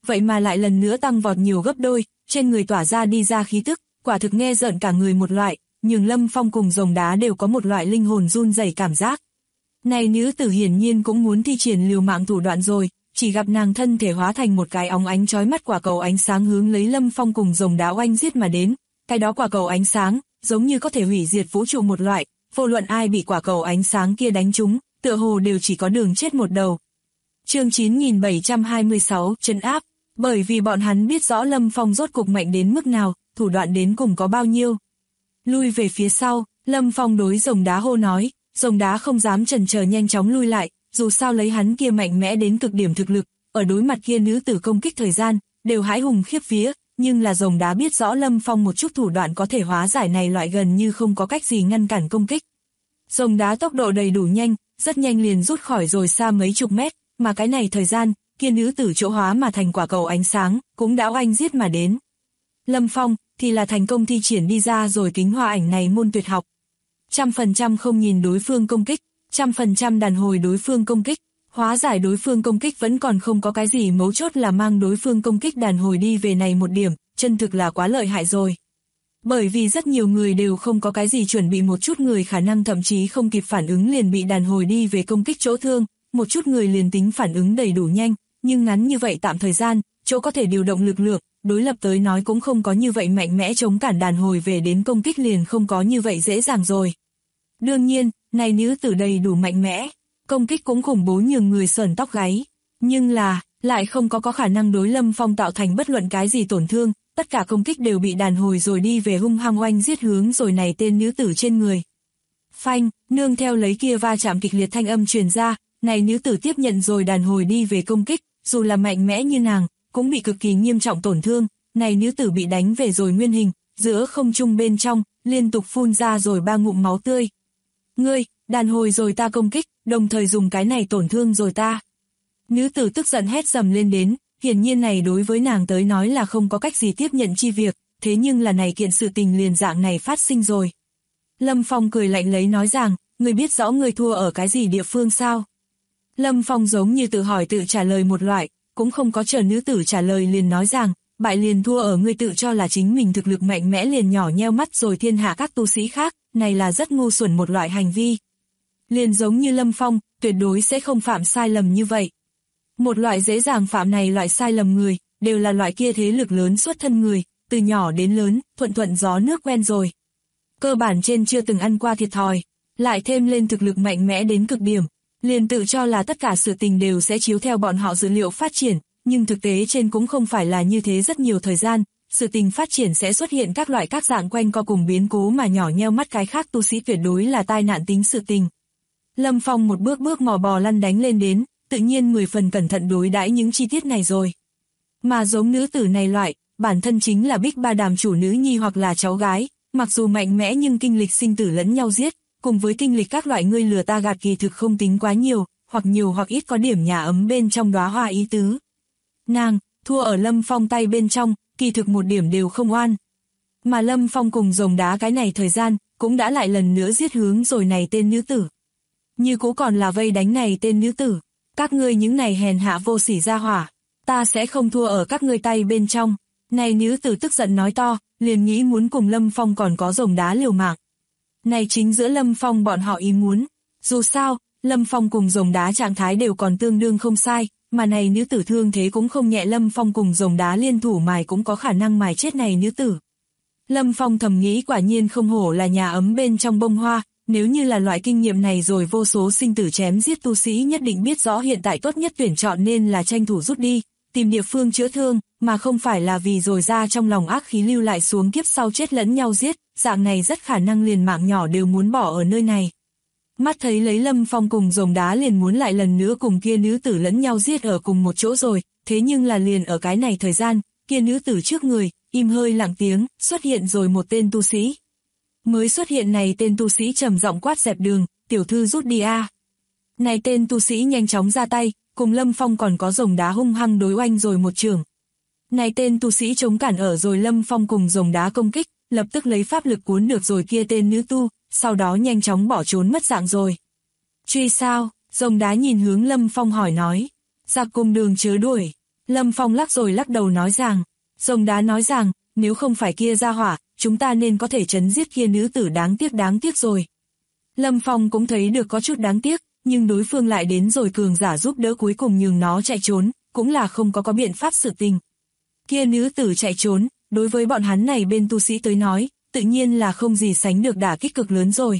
vậy mà lại lần nữa tăng vọt nhiều gấp đôi, trên người tỏa ra đi ra khí tức, quả thực nghe rợn cả người một loại, nhưng Lâm Phong cùng rồng đá đều có một loại linh hồn run rẩy cảm giác. Này nữ tử hiển nhiên cũng muốn thi triển liều mạng thủ đoạn rồi, chỉ gặp nàng thân thể hóa thành một cái óng ánh chói mắt quả cầu ánh sáng hướng lấy Lâm Phong cùng rồng đá oanh giết mà đến, cái đó quả cầu ánh sáng, giống như có thể hủy diệt vũ trụ một loại, vô luận ai bị quả cầu ánh sáng kia đánh trúng, tựa hồ đều chỉ có đường chết một đầu. Chương 9726 trấn áp, bởi vì bọn hắn biết rõ Lâm Phong rốt cục mạnh đến mức nào, thủ đoạn đến cùng có bao nhiêu. Lui về phía sau, Lâm Phong đối rồng đá hô nói, rồng đá không dám chần chờ nhanh chóng lui lại, dù sao lấy hắn kia mạnh mẽ đến cực điểm thực lực, ở đối mặt kia nữ tử công kích thời gian, đều hãi hùng khiếp vía, nhưng là rồng đá biết rõ Lâm Phong một chút thủ đoạn có thể hóa giải này loại gần như không có cách gì ngăn cản công kích. Rồng đá tốc độ đầy đủ nhanh, rất nhanh liền rút khỏi rồi xa mấy chục mét, mà cái này thời gian, kia nữ tử chỗ hóa mà thành quả cầu ánh sáng, cũng đã oanh giết mà đến. Lâm Phong thì là thành công thi triển đi ra rồi kính hoa ảnh này môn tuyệt học. 100% không nhìn đối phương công kích, 100% đàn hồi đối phương công kích, hóa giải đối phương công kích vẫn còn không có cái gì, mấu chốt là mang đối phương công kích đàn hồi đi về này một điểm, chân thực là quá lợi hại rồi. Bởi vì rất nhiều người đều không có cái gì chuẩn bị, một chút người khả năng thậm chí không kịp phản ứng liền bị đàn hồi đi về công kích chỗ thương, một chút người liền tính phản ứng đầy đủ nhanh, nhưng ngắn như vậy tạm thời gian, chỗ có thể điều động lực lượng, đối lập tới nói cũng không có như vậy mạnh mẽ, chống cản đàn hồi về đến công kích liền không có như vậy dễ dàng rồi. Đương nhiên, này nữ tử đầy đủ mạnh mẽ, công kích cũng khủng bố nhường người sởn tóc gáy, nhưng là, lại không có khả năng đối Lâm Phong tạo thành bất luận cái gì tổn thương, tất cả công kích đều bị đàn hồi rồi đi về hung hăng oanh giết hướng rồi này tên nữ tử trên người. Phanh, nương theo lấy kia va chạm kịch liệt thanh âm truyền ra, này nữ tử tiếp nhận rồi đàn hồi đi về công kích, dù là mạnh mẽ như nàng, cũng bị cực kỳ nghiêm trọng tổn thương, này nữ tử bị đánh về rồi nguyên hình, giữa không trung bên trong, liên tục phun ra rồi 3 ngụm máu tươi. Ngươi, đàn hồi rồi ta công kích, đồng thời dùng cái này tổn thương rồi ta. Nữ tử tức giận hét dầm lên đến, hiển nhiên này đối với nàng tới nói là không có cách gì tiếp nhận chi việc, thế nhưng là này kiện sự tình liền dạng này phát sinh rồi. Lâm Phong cười lạnh lấy nói rằng, ngươi biết rõ ngươi thua ở cái gì địa phương sao? Lâm Phong giống như tự hỏi tự trả lời một loại, cũng không có chờ nữ tử trả lời liền nói rằng, bại liền thua ở ngươi tự cho là chính mình thực lực mạnh mẽ liền nhỏ nheo mắt rồi thiên hạ các tu sĩ khác, này là rất ngu xuẩn một loại hành vi. Liền giống như Lâm Phong, tuyệt đối sẽ không phạm sai lầm như vậy. Một loại dễ dàng phạm này loại sai lầm người, đều là loại kia thế lực lớn xuất thân người, từ nhỏ đến lớn, thuận thuận gió nước quen rồi. Cơ bản trên chưa từng ăn qua thiệt thòi, lại thêm lên thực lực mạnh mẽ đến cực điểm, liền tự cho là tất cả sự tình đều sẽ chiếu theo bọn họ dữ liệu phát triển, nhưng thực tế trên cũng không phải là như thế, rất nhiều thời gian, sự tình phát triển sẽ xuất hiện các loại các dạng quanh co cùng biến cố mà nhỏ nheo mắt cái khác tu sĩ tuyệt đối là tai nạn tính sự tình. Lâm Phong một bước bước mò bò lăn đánh lên đến, tự nhiên 10 phần cẩn thận đối đãi những chi tiết này rồi. Mà giống nữ tử này loại, bản thân chính là Bích Ba Đàm chủ nữ nhi hoặc là cháu gái, mặc dù mạnh mẽ nhưng kinh lịch sinh tử lẫn nhau giết, cùng với kinh lịch các loại ngươi lừa ta gạt kỳ thực không tính quá nhiều hoặc ít có điểm nhà ấm bên trong đóa hoa ý tứ. Nàng, thua ở Lâm Phong tay bên trong, kỳ thực một điểm đều không oan. Mà Lâm Phong cùng rồng đá cái này thời gian, cũng đã lại lần nữa giết hướng rồi này tên nữ tử. Như cũ còn là vây đánh này tên nữ tử. Các ngươi những này hèn hạ vô sỉ ra hỏa, ta sẽ không thua ở các ngươi tay bên trong. Này nữ tử tức giận nói to, liền nghĩ muốn cùng Lâm Phong còn có rồng đá liều mạng. Này chính giữa Lâm Phong bọn họ ý muốn. Dù sao, Lâm Phong cùng rồng đá trạng thái đều còn tương đương không sai, mà này nữ tử thương thế cũng không nhẹ, Lâm Phong cùng rồng đá liên thủ mài cũng có khả năng mài chết này nữ tử. Lâm Phong thầm nghĩ quả nhiên không hổ là nhà ấm bên trong bông hoa, nếu như là loại kinh nghiệm này rồi vô số sinh tử chém giết tu sĩ nhất định biết rõ hiện tại tốt nhất tuyển chọn nên là tranh thủ rút đi, tìm địa phương chữa thương, mà không phải là vì rồi ra trong lòng ác khí lưu lại xuống kiếp sau chết lẫn nhau giết, dạng này rất khả năng liền mạng nhỏ đều muốn bỏ ở nơi này. Mắt thấy lấy Lâm Phong cùng rồng đá liền muốn lại lần nữa cùng kia nữ tử lẫn nhau giết ở cùng một chỗ rồi, thế nhưng là liền ở cái này thời gian, kia nữ tử trước người, im hơi lặng tiếng, xuất hiện rồi một tên tu sĩ. Mới xuất hiện này tên tu sĩ trầm giọng quát dẹp đường, tiểu thư rút đi a. Này tên tu sĩ nhanh chóng ra tay, cùng Lâm Phong còn có rồng đá hung hăng đối oanh rồi một trường. Này tên tu sĩ chống cản ở rồi Lâm Phong cùng rồng đá công kích, lập tức lấy pháp lực cuốn được rồi kia tên nữ tu, sau đó nhanh chóng bỏ trốn mất dạng rồi. Truy sao? Rồng đá nhìn hướng Lâm Phong hỏi nói. Giặc cùng đường chớ đuổi. Lâm Phong lắc rồi lắc đầu nói rằng, Rồng Đá nói rằng, nếu không phải kia ra hỏa, chúng ta nên có thể trấn giết kia nữ tử đáng tiếc rồi. Lâm Phong cũng thấy được có chút đáng tiếc, nhưng đối phương lại đến rồi cường giả giúp đỡ cuối cùng nhường nó chạy trốn, cũng là không có biện pháp sự tình. Kia nữ tử chạy trốn, đối với bọn hắn này bên tu sĩ tới nói, tự nhiên là không gì sánh được đả kích cực lớn rồi.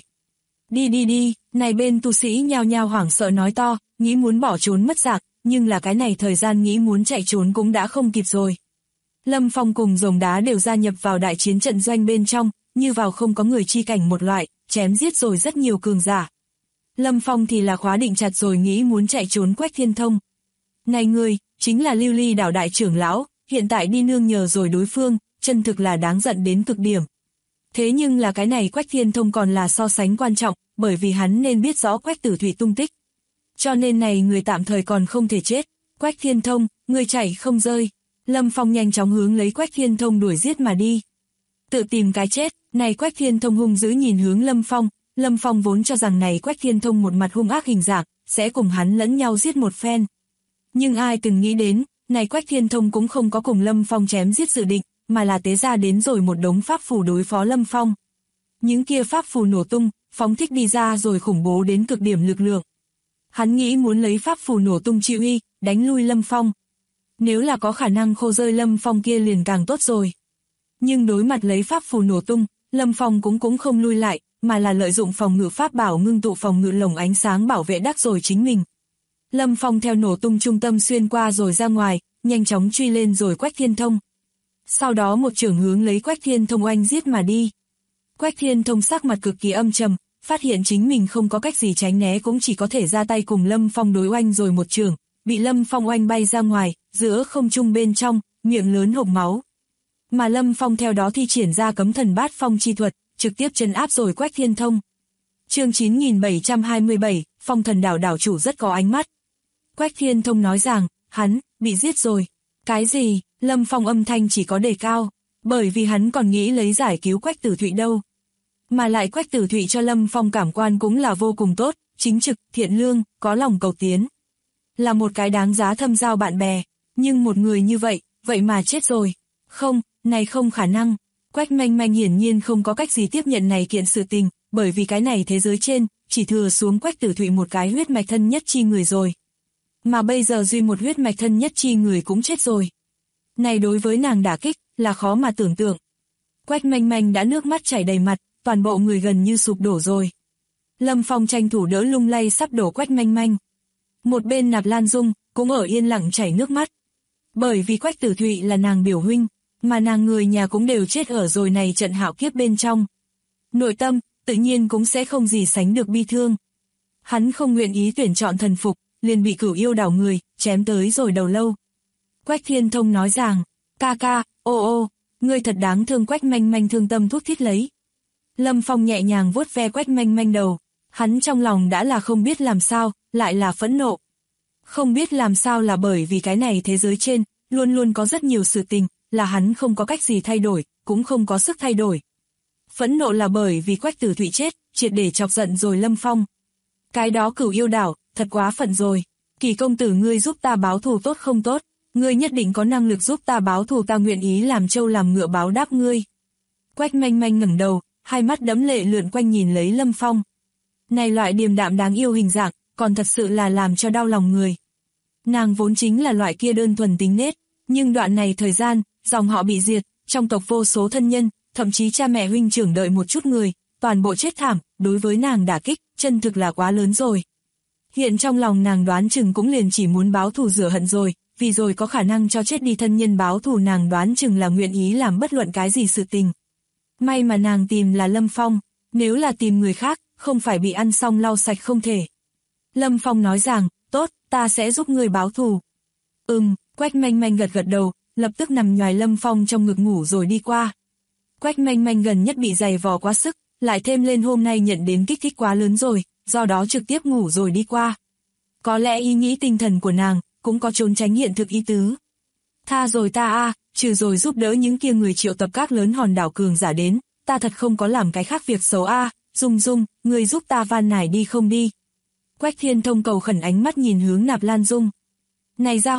Đi, này bên tu sĩ nhao nhao hoảng sợ nói to, nghĩ muốn bỏ trốn mất dạng, nhưng là cái này thời gian nghĩ muốn chạy trốn cũng đã không kịp rồi. Lâm Phong cùng Rồng Đá đều gia nhập vào đại chiến trận doanh bên trong, như vào không có người chi cảnh một loại, chém giết rồi rất nhiều cường giả. Lâm Phong thì là khóa định chặt rồi nghĩ muốn chạy trốn Quách Thiên Thông. Này người, chính là Lưu Ly đảo đại trưởng lão, hiện tại đi nương nhờ rồi đối phương, chân thực là đáng giận đến cực điểm. Thế nhưng là cái này Quách Thiên Thông còn là so sánh quan trọng, bởi vì hắn nên biết rõ Quách Tử Thụy tung tích. Cho nên này người tạm thời còn không thể chết. Quách Thiên Thông, người chạy không rơi. Lâm Phong nhanh chóng hướng lấy Quách Thiên Thông đuổi giết mà đi. Tự tìm cái chết, này Quách Thiên Thông hung dữ nhìn hướng Lâm Phong. Lâm Phong vốn cho rằng này Quách Thiên Thông một mặt hung ác hình dạng, sẽ cùng hắn lẫn nhau giết một phen. Nhưng ai từng nghĩ đến, này Quách Thiên Thông cũng không có cùng Lâm Phong chém giết dự định, mà là tế ra đến rồi một đống pháp phù đối phó Lâm Phong. Những kia pháp phù nổ tung, phóng thích đi ra rồi khủng bố đến cực điểm lực lượng. Hắn nghĩ muốn lấy pháp phù nổ tung chi uy, đánh lui Lâm Phong. Nếu là có khả năng khô rơi Lâm Phong kia liền càng tốt rồi. Nhưng đối mặt lấy pháp phù nổ tung, Lâm Phong cũng không lui lại, mà là lợi dụng phòng ngự pháp bảo ngưng tụ phòng ngự lồng ánh sáng bảo vệ đắc rồi chính mình. Lâm Phong theo nổ tung trung tâm xuyên qua rồi ra ngoài, nhanh chóng truy lên rồi Quách Thiên Thông. Sau đó một chưởng hướng lấy Quách Thiên Thông oanh giết mà đi. Quách Thiên Thông sắc mặt cực kỳ âm trầm, phát hiện chính mình không có cách gì tránh né cũng chỉ có thể ra tay cùng Lâm Phong đối oanh rồi một chưởng, bị Lâm Phong oanh bay ra ngoài, giữa không trung bên trong, miệng lớn hộc máu. Mà Lâm Phong theo đó thi triển ra cấm thần bát phong chi thuật, trực tiếp trấn áp rồi Quách Thiên Thông. Chương 9727, Phong Thần Đảo đảo chủ rất có ánh mắt. Quách Thiên Thông nói rằng, hắn, bị giết rồi. Cái gì? Lâm Phong âm thanh chỉ có đề cao, bởi vì hắn còn nghĩ lấy giải cứu Quách Tử Thụy đâu. Mà lại Quách Tử Thụy cho Lâm Phong cảm quan cũng là vô cùng tốt, chính trực, thiện lương, có lòng cầu tiến. Là một cái đáng giá thâm giao bạn bè, nhưng một người như vậy mà chết rồi. Không, này không khả năng. Quách Manh Manh hiển nhiên không có cách gì tiếp nhận này kiện sự tình, bởi vì cái này thế giới trên, chỉ thừa xuống Quách Tử Thụy một cái huyết mạch thân nhất chi người rồi. Mà bây giờ duy một huyết mạch thân nhất chi người cũng chết rồi. Này đối với nàng đả kích, là khó mà tưởng tượng. Quách Manh Manh đã nước mắt chảy đầy mặt, toàn bộ người gần như sụp đổ rồi. Lâm Phong tranh thủ đỡ lung lay sắp đổ Quách Manh Manh. Một bên Nạp Lan Dung, cũng ở yên lặng chảy nước mắt. Bởi vì Quách Tử Thụy là nàng biểu huynh, mà nàng người nhà cũng đều chết ở rồi này trận hạo kiếp bên trong. Nội tâm, tự nhiên cũng sẽ không gì sánh được bi thương. Hắn không nguyện ý tuyển chọn thần phục, liền bị Cửu Yêu đảo người, chém tới rồi đầu lâu. Quách Thiên Thông nói rằng, ca, ô, ngươi thật đáng thương. Quách Manh Manh thương tâm thút thít lấy. Lâm Phong nhẹ nhàng vuốt ve Quách Manh Manh đầu, hắn trong lòng đã là không biết làm sao, lại là phẫn nộ. Không biết làm sao là bởi vì cái này thế giới trên, luôn luôn có rất nhiều sự tình, là hắn không có cách gì thay đổi, cũng không có sức thay đổi. Phẫn nộ là bởi vì Quách Tử Thụy chết, triệt để chọc giận rồi Lâm Phong. Cái đó Cửu Yêu đảo, thật quá phận rồi. Kỳ công tử ngươi giúp ta báo thù tốt không tốt, ngươi nhất định có năng lực giúp ta báo thù, ta nguyện ý làm trâu làm ngựa báo đáp ngươi. Quách Manh Manh ngẩng đầu, hai mắt đẫm lệ lượn quanh nhìn lấy Lâm Phong. Này loại điềm đạm đáng yêu hình dạng, còn thật sự là làm cho đau lòng người. Nàng vốn chính là loại kia đơn thuần tính nết, nhưng đoạn này thời gian, dòng họ bị diệt, trong tộc vô số thân nhân, thậm chí cha mẹ huynh trưởng đợi một chút người, toàn bộ chết thảm, đối với nàng đả kích, chân thực là quá lớn rồi. Hiện trong lòng nàng đoán chừng cũng liền chỉ muốn báo thù rửa hận rồi, vì rồi có khả năng cho chết đi thân nhân báo thù, nàng đoán chừng là nguyện ý làm bất luận cái gì sự tình. May mà nàng tìm là Lâm Phong, nếu là tìm người khác, không phải bị ăn xong lau sạch không thể. Lâm Phong nói rằng, tốt, ta sẽ giúp người báo thù. Quách Manh Manh gật đầu, lập tức nằm nhoài Lâm Phong trong ngực ngủ rồi đi qua. Quách Manh Manh gần nhất bị giày vò quá sức, lại thêm lên hôm nay nhận đến kích thích quá lớn rồi, do đó trực tiếp ngủ rồi đi qua. Có lẽ ý nghĩ tinh thần của nàng, cũng có trốn tránh hiện thực ý tứ. Tha rồi ta trừ rồi giúp đỡ những kia người triệu tập các lớn hòn đảo cường giả đến, ta thật không có làm cái khác việc xấu Dung, người giúp ta van nài đi không đi. Quách Thiên Thông cầu khẩn ánh mắt nhìn hướng Nạp Lan Dung. Này gia hỏa,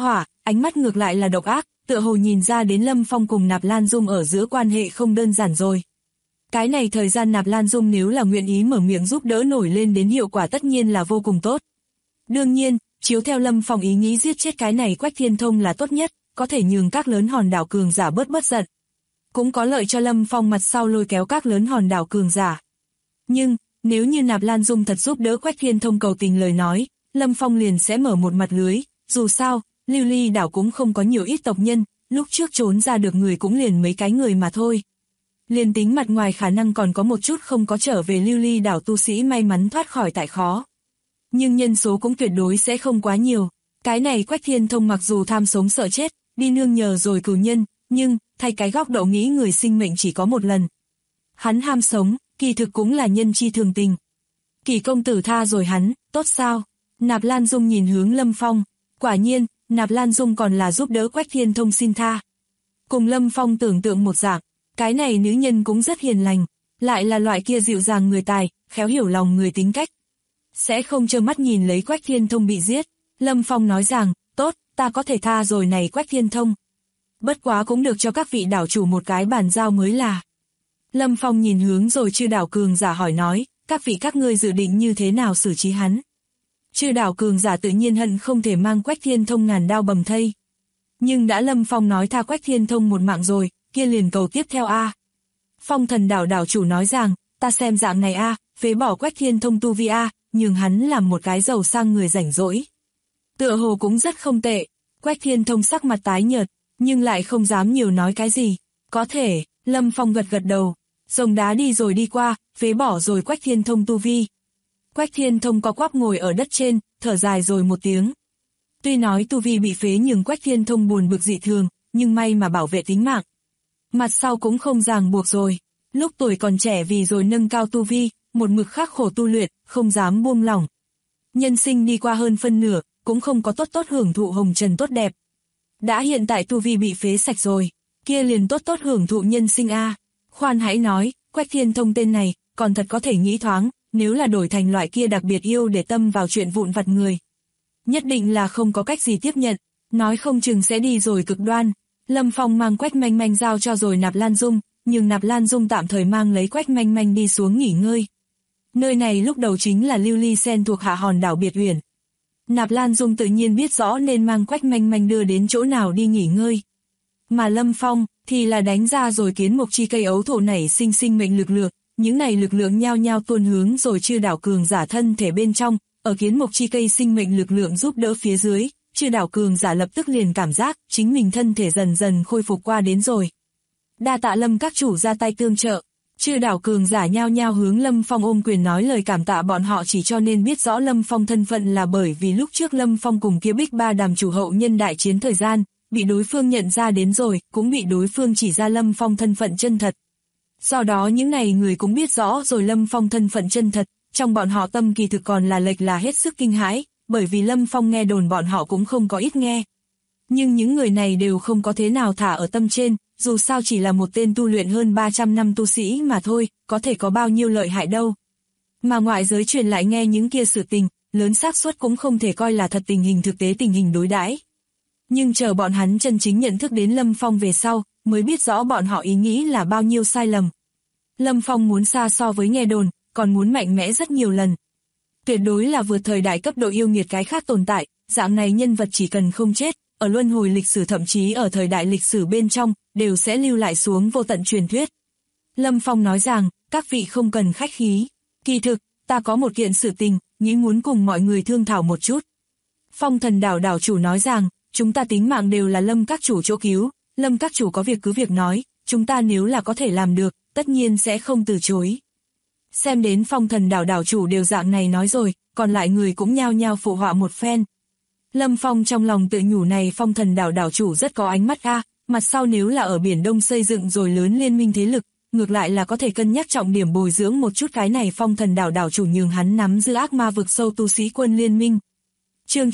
ánh mắt ngược lại là độc ác, tựa hồ nhìn ra đến Lâm Phong cùng Nạp Lan Dung ở giữa quan hệ không đơn giản rồi. Cái này thời gian Nạp Lan Dung nếu là nguyện ý mở miệng giúp đỡ nổi lên đến hiệu quả tất nhiên là vô cùng tốt. Đương nhiên, chiếu theo Lâm Phong ý nghĩ giết chết cái này Quách Thiên Thông là tốt nhất, có thể nhường các lớn hòn đảo cường giả bớt giận. Cũng có lợi cho Lâm Phong mặt sau lôi kéo các lớn hòn đảo cường giả. Nhưng, nếu như Nạp Lan Dung thật giúp đỡ Quách Thiên Thông cầu tình lời nói, Lâm Phong liền sẽ mở một mặt lưới, dù sao, Lưu Ly đảo cũng không có nhiều ít tộc nhân, lúc trước trốn ra được người cũng liền mấy cái người mà thôi. Liền tính mặt ngoài khả năng còn có một chút không có trở về Lưu Ly đảo tu sĩ may mắn thoát khỏi tại khó. Nhưng nhân số cũng tuyệt đối sẽ không quá nhiều. Cái này Quách Thiên Thông mặc dù tham sống sợ chết, đi nương nhờ rồi cửu nhân, nhưng, thay cái góc độ nghĩ người sinh mệnh chỉ có một lần. Hắn ham sống, kỳ thực cũng là nhân chi thường tình. Kỳ công tử tha rồi hắn, tốt sao? Nạp Lan Dung nhìn hướng Lâm Phong, quả nhiên, Nạp Lan Dung còn là giúp đỡ Quách Thiên Thông xin tha. Cùng Lâm Phong tưởng tượng một dạng, cái này nữ nhân cũng rất hiền lành, lại là loại kia dịu dàng người tài, khéo hiểu lòng người tính cách. Sẽ không trơ mắt nhìn lấy Quách Thiên Thông bị giết. Lâm Phong nói rằng, tốt, ta có thể tha rồi này Quách Thiên Thông. Bất quá cũng được cho các vị đảo chủ một cái bàn giao mới là. Lâm Phong nhìn hướng rồi chư đảo cường giả hỏi nói, các vị các ngươi dự định như thế nào xử trí hắn. Chư đảo cường giả tự nhiên hận không thể mang Quách Thiên Thông ngàn đao bầm thây. Nhưng đã Lâm Phong nói tha Quách Thiên Thông một mạng rồi, kia liền cầu tiếp theo a. Phong Thần đảo đảo chủ nói rằng, ta xem dạng này a, phế bỏ Quách Thiên Thông tu vi a, nhường hắn làm một cái giàu sang người rảnh rỗi. Tựa hồ cũng rất không tệ. Quách Thiên Thông sắc mặt tái nhợt, nhưng lại không dám nhiều nói cái gì. Có thể, Lâm Phong gật gật đầu. Rồng đá đi rồi đi qua, phế bỏ rồi Quách Thiên Thông tu vi. Quách Thiên Thông co quắp ngồi ở đất trên, thở dài rồi một tiếng. Tuy nói tu vi bị phế nhưng Quách Thiên Thông buồn bực dị thường, nhưng may mà bảo vệ tính mạng. Mặt sau cũng không ràng buộc rồi. Lúc tuổi còn trẻ vì rồi nâng cao tu vi, một mực khắc khổ tu luyện, không dám buông lỏng. Nhân sinh đi qua hơn phân nửa, cũng không có tốt hưởng thụ hồng trần tốt đẹp. Đã hiện tại tu vi bị phế sạch rồi, kia liền tốt hưởng thụ nhân sinh a. Khoan hãy nói, Quách Thiên Thông tên này, còn thật có thể nghĩ thoáng, nếu là đổi thành loại kia đặc biệt yêu để tâm vào chuyện vụn vặt người. Nhất định là không có cách gì tiếp nhận, nói không chừng sẽ đi rồi cực đoan. Lâm Phong mang Quách Manh Manh giao cho rồi Nạp Lan Dung, nhưng Nạp Lan Dung tạm thời mang lấy Quách Manh Manh đi xuống nghỉ ngơi. Nơi này lúc đầu chính là Lưu Ly Sen thuộc hạ hòn đảo Biệt Uyển. Nạp Lan Dung tự nhiên biết rõ nên mang Quách Manh Manh đưa đến chỗ nào đi nghỉ ngơi. Mà Lâm Phong thì là đánh ra rồi kiến mộc chi cây ấu thổ nảy sinh mệnh lực lượng, những này lực lượng nhao nhao tuôn hướng rồi chư đảo cường giả thân thể bên trong, ở kiến mộc chi cây sinh mệnh lực lượng giúp đỡ phía dưới, chư đảo cường giả lập tức liền cảm giác chính mình thân thể dần dần khôi phục qua đến rồi. Đa tạ Lâm các chủ ra tay tương trợ. Chư đảo cường giả nhao nhao hướng Lâm Phong ôm quyền nói lời cảm tạ, bọn họ chỉ cho nên biết rõ Lâm Phong thân phận là bởi vì lúc trước Lâm Phong cùng kia Bích Ba Đàm chủ hậu nhân đại chiến thời gian, bị đối phương nhận ra đến rồi, cũng bị đối phương chỉ ra Lâm Phong thân phận chân thật. Do đó những này người cũng biết rõ rồi Lâm Phong thân phận chân thật, trong bọn họ tâm kỳ thực còn là lệch là hết sức kinh hãi, bởi vì Lâm Phong nghe đồn bọn họ cũng không có ít nghe. Nhưng những người này đều không có thế nào thả ở tâm trên, dù sao chỉ là một tên tu luyện hơn 300 năm tu sĩ mà thôi, có thể có bao nhiêu lợi hại đâu. Mà ngoại giới truyền lại nghe những kia sự tình, lớn xác suất cũng không thể coi là thật tình hình thực tế tình hình đối đãi. Nhưng chờ bọn hắn chân chính nhận thức đến Lâm Phong về sau, mới biết rõ bọn họ ý nghĩ là bao nhiêu sai lầm. Lâm Phong muốn xa so với nghe đồn, còn muốn mạnh mẽ rất nhiều lần. Tuyệt đối là vượt thời đại cấp độ yêu nghiệt cái khác tồn tại, dạng này nhân vật chỉ cần không chết, ở luân hồi lịch sử thậm chí ở thời đại lịch sử bên trong, đều sẽ lưu lại xuống vô tận truyền thuyết. Lâm Phong nói rằng, các vị không cần khách khí. Kỳ thực, ta có một kiện sự tình, nghĩ muốn cùng mọi người thương thảo một chút. Phong Thần đảo đảo chủ nói rằng, chúng ta tính mạng đều là Lâm các chủ chỗ cứu, Lâm các chủ có việc cứ việc nói, chúng ta nếu là có thể làm được, tất nhiên sẽ không từ chối. Xem đến Phong Thần đảo đảo chủ đều dạng này nói rồi, còn lại người cũng nhao nhao phụ họa một phen. Lâm Phong trong lòng tự nhủ này Phong Thần đảo đảo chủ rất có ánh mắt a, mặt sau nếu là ở Biển Đông xây dựng rồi lớn liên minh thế lực, ngược lại là có thể cân nhắc trọng điểm bồi dưỡng một chút cái này Phong Thần đảo đảo chủ nhường hắn nắm giữ ác ma vực sâu tu sĩ quân liên minh. Chương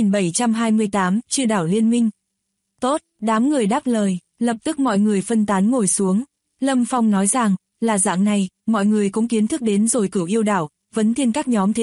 9728, chư đảo liên minh. Tốt, đám người đáp lời, lập tức mọi người phân tán ngồi xuống. Lâm Phong nói rằng, là dạng này, mọi người cũng kiến thức đến rồi Cửu Yêu đảo, Vấn Thiên các nhóm thế lực,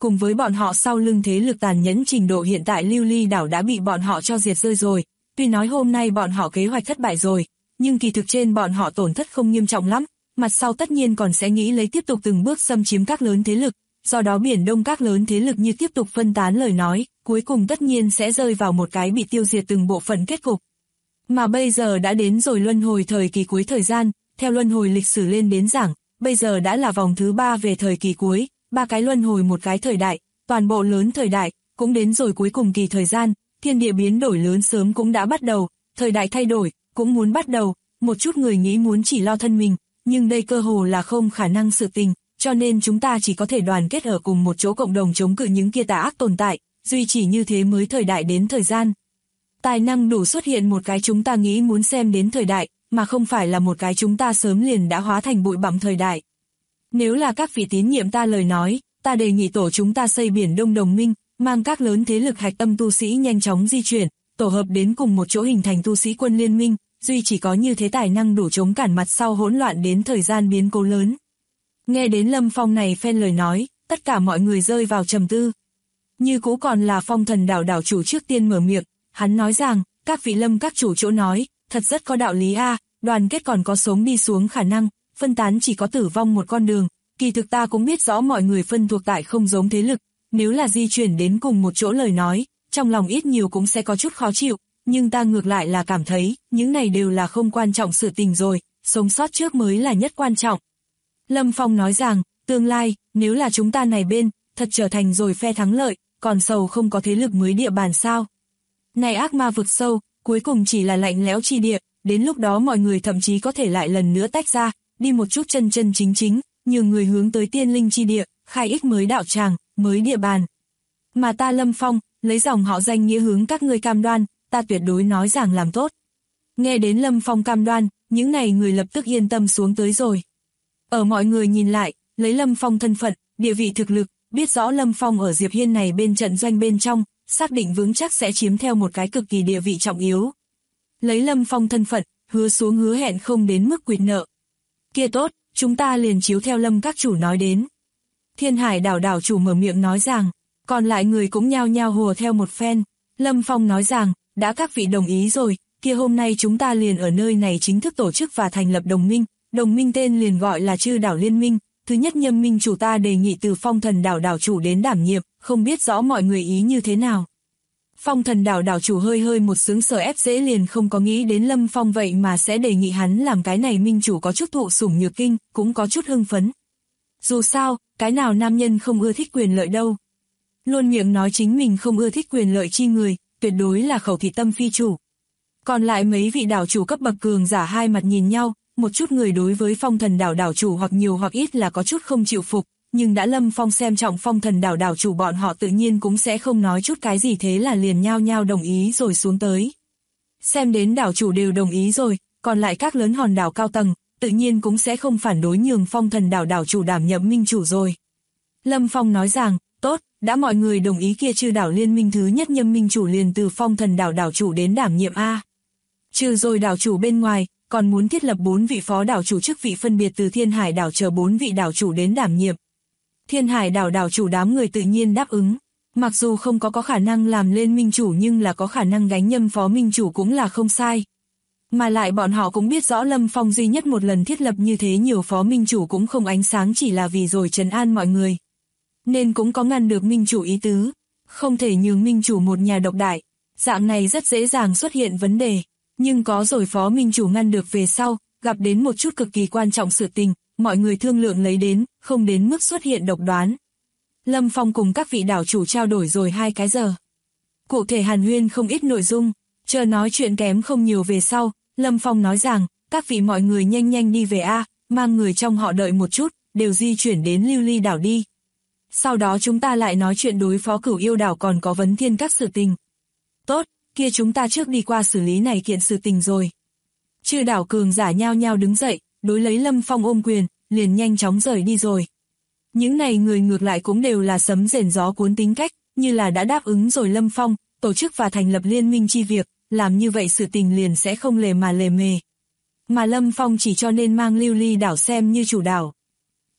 cùng với bọn họ sau lưng thế lực tàn nhẫn trình độ hiện tại Lưu Ly đảo đã bị bọn họ cho diệt rơi rồi. Tuy nói hôm nay bọn họ kế hoạch thất bại rồi, nhưng kỳ thực trên bọn họ tổn thất không nghiêm trọng lắm, mặt sau tất nhiên còn sẽ nghĩ lấy tiếp tục từng bước xâm chiếm các lớn thế lực, do đó Biển Đông các lớn thế lực như tiếp tục phân tán lời nói, cuối cùng tất nhiên sẽ rơi vào một cái bị tiêu diệt từng bộ phận kết cục. Mà bây giờ đã đến rồi luân hồi thời kỳ cuối thời gian, theo luân hồi lịch sử lên đến giảng, bây giờ đã là vòng thứ 3 về thời kỳ cuối, 3 cái luân hồi một cái thời đại, toàn bộ lớn thời đại, cũng đến rồi cuối cùng kỳ thời gian, thiên địa biến đổi lớn sớm cũng đã bắt đầu, thời đại thay đổi, cũng muốn bắt đầu, một chút người nghĩ muốn chỉ lo thân mình, nhưng đây cơ hồ là không khả năng sự tình, cho nên chúng ta chỉ có thể đoàn kết ở cùng một chỗ cộng đồng chống cự những kia tà ác tồn tại, duy chỉ như thế mới thời đại đến thời gian. Tài năng đủ xuất hiện một cái chúng ta nghĩ muốn xem đến thời đại, mà không phải là một cái chúng ta sớm liền đã hóa thành bụi bặm thời đại. Nếu là các vị tín nhiệm ta lời nói, ta đề nghị tổ chúng ta xây Biển Đông đồng minh, mang các lớn thế lực hạch tâm tu sĩ nhanh chóng di chuyển, tổ hợp đến cùng một chỗ hình thành tu sĩ quân liên minh, duy chỉ có như thế tài năng đủ chống cản mặt sau hỗn loạn đến thời gian biến cố lớn. Nghe đến Lâm Phong này phen lời nói, tất cả mọi người rơi vào trầm tư. Như cũ còn là Phong Thần đảo đảo chủ trước tiên mở miệng, hắn nói rằng, các vị Lâm các chủ chỗ nói, thật rất có đạo lý a, đoàn kết còn có sống đi xuống khả năng, phân tán chỉ có tử vong một con đường, kỳ thực ta cũng biết rõ mọi người phân thuộc tại không giống thế lực, nếu là di chuyển đến cùng một chỗ lời nói, trong lòng ít nhiều cũng sẽ có chút khó chịu, nhưng ta ngược lại là cảm thấy, những này đều là không quan trọng sự tình rồi, sống sót trước mới là nhất quan trọng. Lâm Phong nói rằng, tương lai, nếu là chúng ta này bên, thật trở thành rồi phe thắng lợi, còn sầu không có thế lực mới địa bàn sao. Này ác ma vực sâu, cuối cùng chỉ là lạnh lẽo chi địa, đến lúc đó mọi người thậm chí có thể lại lần nữa tách ra, đi một chút chân chân chính chính, nhiều người hướng tới tiên linh chi địa, khai ích mới đạo tràng, mới địa bàn. Mà ta Lâm Phong, lấy dòng họ danh nghĩa hướng các ngươi cam đoan, ta tuyệt đối nói rằng làm tốt. Nghe đến Lâm Phong cam đoan, những này người lập tức yên tâm xuống tới rồi. Ở mọi người nhìn lại, lấy Lâm Phong thân phận, địa vị thực lực, biết rõ Lâm Phong ở Diệp Hiên này bên trận doanh bên trong, xác định vững chắc sẽ chiếm theo một cái cực kỳ địa vị trọng yếu. Lấy Lâm Phong thân phận, hứa xuống hứa hẹn không đến mức quỵt nợ. Kia tốt, chúng ta liền chiếu theo Lâm các chủ nói đến. Thiên Hải đảo đảo chủ mở miệng nói rằng, còn lại người cũng nhao nhao hùa theo một phen. Lâm Phong nói rằng, đã các vị đồng ý rồi, kia hôm nay chúng ta liền ở nơi này chính thức tổ chức và thành lập đồng minh tên liền gọi là Chư Đảo Liên Minh, thứ nhất nhâm minh chủ ta đề nghị từ Phong Thần đảo đảo chủ đến đảm nhiệm, không biết rõ mọi người ý như thế nào. Phong Thần đảo đảo chủ hơi một sướng sở ép dễ liền không có nghĩ đến Lâm Phong vậy mà sẽ đề nghị hắn làm cái này minh chủ có chút thụ sủng nhược kinh, cũng có chút hưng phấn. Dù sao, cái nào nam nhân không ưa thích quyền lợi đâu. Luôn miệng nói chính mình không ưa thích quyền lợi chi người, tuyệt đối là khẩu thị tâm phi chủ. Còn lại mấy vị đảo chủ cấp bậc cường giả hai mặt nhìn nhau, một chút người đối với Phong Thần đảo đảo chủ hoặc nhiều hoặc ít là có chút không chịu phục, nhưng đã Lâm Phong xem trọng Phong Thần đảo đảo chủ bọn họ tự nhiên cũng sẽ không nói chút cái gì, thế là liền nhao nhao đồng ý rồi xuống tới. Xem đến đảo chủ đều đồng ý rồi, còn lại các lớn hòn đảo cao tầng, tự nhiên cũng sẽ không phản đối nhường Phong Thần đảo đảo chủ đảm nhiệm minh chủ rồi. Lâm Phong nói rằng, tốt, đã mọi người đồng ý kia Chư Đảo Liên Minh thứ nhất nhâm minh chủ liền từ Phong Thần đảo đảo chủ đến đảm nhiệm a. Trừ rồi đảo chủ bên ngoài, còn muốn thiết lập 4 vị phó đảo chủ chức vị phân biệt từ Thiên Hải đảo chờ 4 vị đảo chủ đến đảm nhiệm. Thiên Hải đảo đảo chủ đám người tự nhiên đáp ứng, mặc dù không có khả năng làm lên minh chủ nhưng là có khả năng gánh nhâm phó minh chủ cũng là không sai. Mà lại bọn họ cũng biết rõ Lâm Phong duy nhất một lần thiết lập như thế nhiều phó minh chủ cũng không ánh sáng chỉ là vì rồi trấn an mọi người. Nên cũng có ngăn được minh chủ ý tứ, không thể nhường minh chủ một nhà độc đại, dạng này rất dễ dàng xuất hiện vấn đề. Nhưng có rồi phó minh chủ ngăn được về sau, gặp đến một chút cực kỳ quan trọng sự tình, mọi người thương lượng lấy đến, không đến mức xuất hiện độc đoán. Lâm Phong cùng các vị đảo chủ trao đổi rồi 2 cái giờ. Cụ thể hàn huyên không ít nội dung, chờ nói chuyện kém không nhiều về sau, Lâm Phong nói rằng, các vị mọi người nhanh đi về a, mang người trong họ đợi một chút, đều di chuyển đến Lưu Ly đảo đi. Sau đó chúng ta lại nói chuyện đối phó Cửu Yêu đảo còn có vấn thiên các sự tình. Tốt, kia chúng ta trước đi qua xử lý này kiện sự tình rồi. Chư đảo cường giả nhao nhao đứng dậy, đối lấy Lâm Phong ôm quyền, liền nhanh chóng rời đi rồi. Những này người ngược lại cũng đều là sấm rền gió cuốn tính cách, như là đã đáp ứng rồi Lâm Phong, tổ chức và thành lập liên minh chi việc, làm như vậy sự tình liền sẽ không lề mà lề mề. Mà Lâm Phong chỉ cho nên mang Lưu Ly đảo xem như chủ đảo.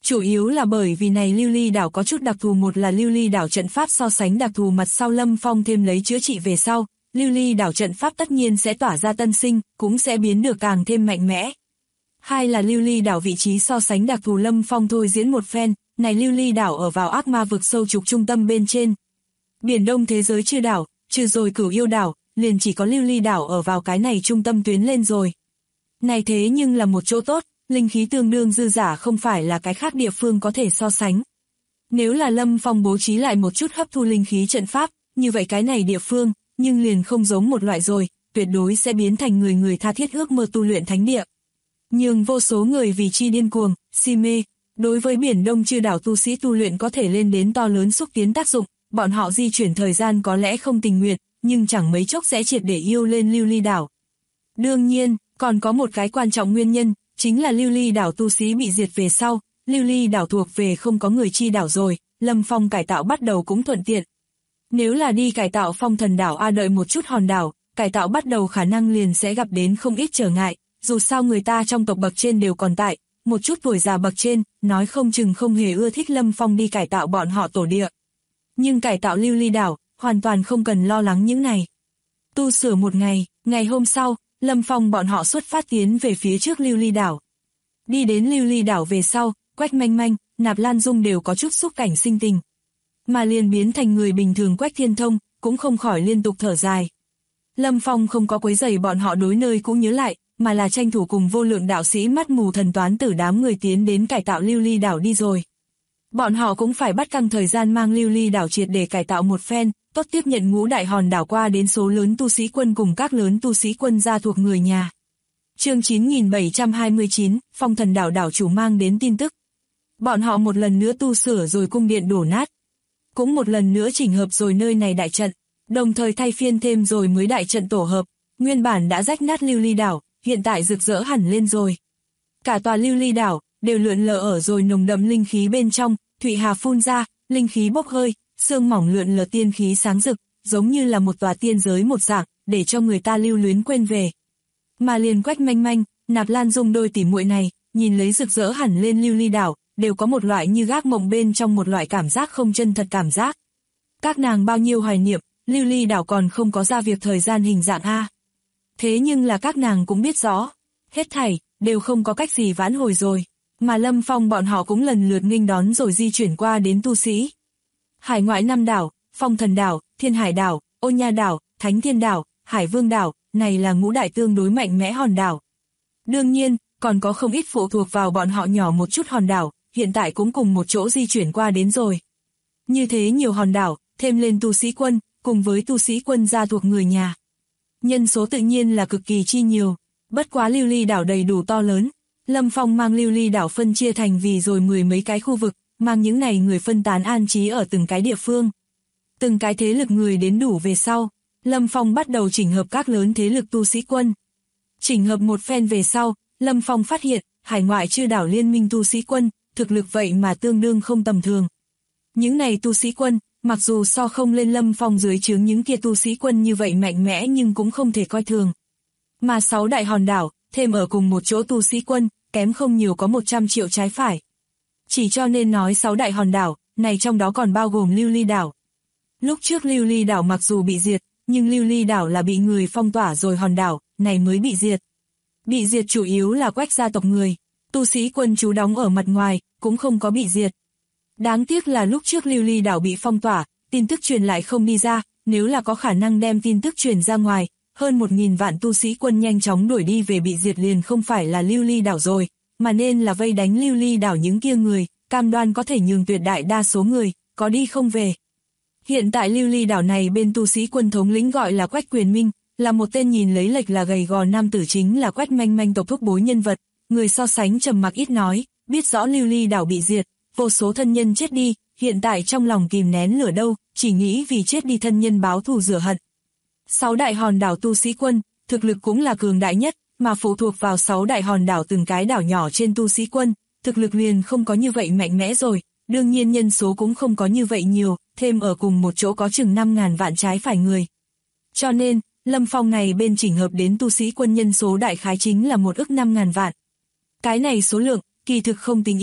Chủ yếu là bởi vì này lưu ly đảo có chút đặc thù, một là lưu ly đảo trận pháp so sánh đặc thù, mặt sau Lâm Phong thêm lấy chữa trị về sau, lưu ly đảo trận pháp tất nhiên sẽ tỏa ra tân sinh, cũng sẽ biến được càng thêm mạnh mẽ. Hai là lưu ly đảo vị trí so sánh đặc thù, Lâm Phong thôi diễn một phen, này lưu ly đảo ở vào ác ma vực sâu trục trung tâm bên trên. Biển Đông thế giới chư đảo, trừ rồi Cửu Yêu đảo, liền chỉ có lưu ly đảo ở vào cái này trung tâm tuyến lên rồi. Này thế nhưng là một chỗ tốt, linh khí tương đương dư giả, không phải là cái khác địa phương có thể so sánh. Nếu là Lâm Phong bố trí lại một chút hấp thu linh khí trận pháp, như vậy cái này địa phương, nhưng liền không giống một loại rồi, tuyệt đối sẽ biến thành người tha thiết ước mơ tu luyện thánh địa. Nhưng vô số người vì chi điên cuồng, si mê, đối với Biển Đông chư đảo tu sĩ tu luyện có thể lên đến to lớn xúc tiến tác dụng, bọn họ di chuyển thời gian có lẽ không tình nguyện, nhưng chẳng mấy chốc sẽ triệt để yêu lên lưu ly đảo. Đương nhiên, còn có một cái quan trọng nguyên nhân, chính là lưu ly đảo tu sĩ bị diệt về sau, lưu ly đảo thuộc về không có người chi đảo rồi, Lâm Phong cải tạo bắt đầu cũng thuận tiện. Nếu là đi cải tạo Phong Thần đảo đợi một chút hòn đảo, cải tạo bắt đầu khả năng liền sẽ gặp đến không ít trở ngại, dù sao người ta trong tộc bậc trên đều còn tại, một chút tuổi già bậc trên, nói không chừng không hề ưa thích Lâm Phong đi cải tạo bọn họ tổ địa. Nhưng cải tạo lưu ly đảo, hoàn toàn không cần lo lắng những này. Tu sửa một ngày, ngày hôm sau, Lâm Phong bọn họ xuất phát tiến về phía trước lưu ly đảo. Đi đến lưu ly đảo về sau, Quách Manh Manh, Nạp Lan Dung đều có chút xúc cảnh sinh tình. Mà liền biến thành người bình thường Quách Thiên Thông, cũng không khỏi liên tục thở dài. Lâm Phong không có quấy rầy bọn họ đối nơi cũng nhớ lại, mà là tranh thủ cùng vô lượng đạo sĩ mắt mù thần toán tử đám người tiến đến cải tạo lưu ly đảo đi rồi. Bọn họ cũng phải bắt căng thời gian mang lưu ly đảo triệt để cải tạo một phen, tốt tiếp nhận ngũ đại hòn đảo qua đến số lớn tu sĩ quân cùng các lớn tu sĩ quân gia thuộc người nhà. Chương 9729, Phong Thần đảo đảo chủ mang đến tin tức. Bọn họ một lần nữa tu sửa rồi cung điện đổ nát. Cũng một lần nữa chỉnh hợp rồi nơi này đại trận, đồng thời thay phiên thêm rồi mới đại trận tổ hợp, nguyên bản đã rách nát lưu ly đảo, hiện tại rực rỡ hẳn lên rồi. Cả tòa lưu ly đảo đều lượn lờ ở rồi nồng đậm linh khí bên trong, thủy hà phun ra, linh khí bốc hơi, sương mỏng lượn lờ tiên khí sáng rực, giống như là một tòa tiên giới một dạng, để cho người ta lưu luyến quên về. Mà liền Quách Manh Manh, Nạp Lan Dung đôi tỉ muội này, nhìn lấy rực rỡ hẳn lên lưu ly đảo, đều có một loại như gác mộng bên trong một loại cảm giác không chân thật cảm giác. Các nàng bao nhiêu hoài niệm, lưu ly đảo còn không có ra việc thời gian hình dạng a. Thế nhưng là các nàng cũng biết rõ, hết thảy đều không có cách gì vãn hồi rồi, mà Lâm Phong bọn họ cũng lần lượt nghênh đón rồi di chuyển qua đến tu sĩ. Hải ngoại 5 đảo, Phong Thần đảo, Thiên Hải đảo, Ô Nha đảo, Thánh Thiên đảo, Hải Vương đảo, này là ngũ đại tương đối mạnh mẽ hòn đảo. Đương nhiên, còn có không ít phụ thuộc vào bọn họ nhỏ một chút hòn đảo, hiện tại cũng cùng một chỗ di chuyển qua đến rồi. Như thế nhiều hòn đảo, thêm lên tu sĩ quân, cùng với tu sĩ quân gia thuộc người nhà. Nhân số tự nhiên là cực kỳ chi nhiều, bất quá lưu ly đảo đầy đủ to lớn. Lâm Phong mang lưu ly đảo phân chia thành vì rồi 10 mấy cái khu vực, mang những này người phân tán an trí ở từng cái địa phương. Từng cái thế lực người đến đủ về sau, Lâm Phong bắt đầu chỉnh hợp các lớn thế lực tu sĩ quân. Chỉnh hợp một phen về sau, Lâm Phong phát hiện, hải ngoại chư đảo liên minh tu sĩ quân, thực lực vậy mà tương đương không tầm thường. Những này tu sĩ quân, mặc dù so không lên Lâm Phong dưới trướng những kia tu sĩ quân như vậy mạnh mẽ nhưng cũng không thể coi thường. Mà 6 đại hòn đảo, thêm ở cùng một chỗ tu sĩ quân, kém không nhiều có 100 triệu trái phải. Chỉ cho nên nói 6 đại hòn đảo, này trong đó còn bao gồm lưu ly đảo. Lúc trước lưu ly đảo mặc dù bị diệt, nhưng lưu ly đảo là bị người phong tỏa rồi hòn đảo, này mới bị diệt. Bị diệt chủ yếu là Quách gia tộc người, tu sĩ quân trú đóng ở mặt ngoài, cũng không có bị diệt. Đáng tiếc là lúc trước lưu ly đảo bị phong tỏa, tin tức truyền lại không đi ra, nếu là có khả năng đem tin tức truyền ra ngoài, hơn 1.000 vạn tu sĩ quân nhanh chóng đuổi đi về bị diệt liền không phải là lưu ly đảo rồi, mà nên là vây đánh lưu ly đảo những kia người, cam đoan có thể nhường tuyệt đại đa số người, có đi không về. Hiện tại lưu ly đảo này bên tu sĩ quân thống lĩnh gọi là Quách Quyền Minh, là một tên nhìn lấy lệch là gầy gò nam tử, chính là Quách Manh Manh tộc thúc bối nhân vật, người so sánh trầm mặc ít nói, biết rõ lưu ly đảo bị diệt, vô số thân nhân chết đi, hiện tại trong lòng kìm nén lửa đâu, chỉ nghĩ vì chết đi thân nhân báo thù rửa hận. 6 đại hòn đảo tu sĩ quân, thực lực cũng là cường đại nhất, mà phụ thuộc vào 6 đại hòn đảo từng cái đảo nhỏ trên tu sĩ quân, thực lực liền không có như vậy mạnh mẽ rồi, đương nhiên nhân số cũng không có như vậy nhiều, thêm ở cùng một chỗ có chừng 5.000 vạn trái phải người. Cho nên, Lâm Phong này bên chỉnh hợp đến tu sĩ quân nhân số đại khái chính là 1 ức 5.000 vạn. Cái này số lượng, kỳ thực không tính ít,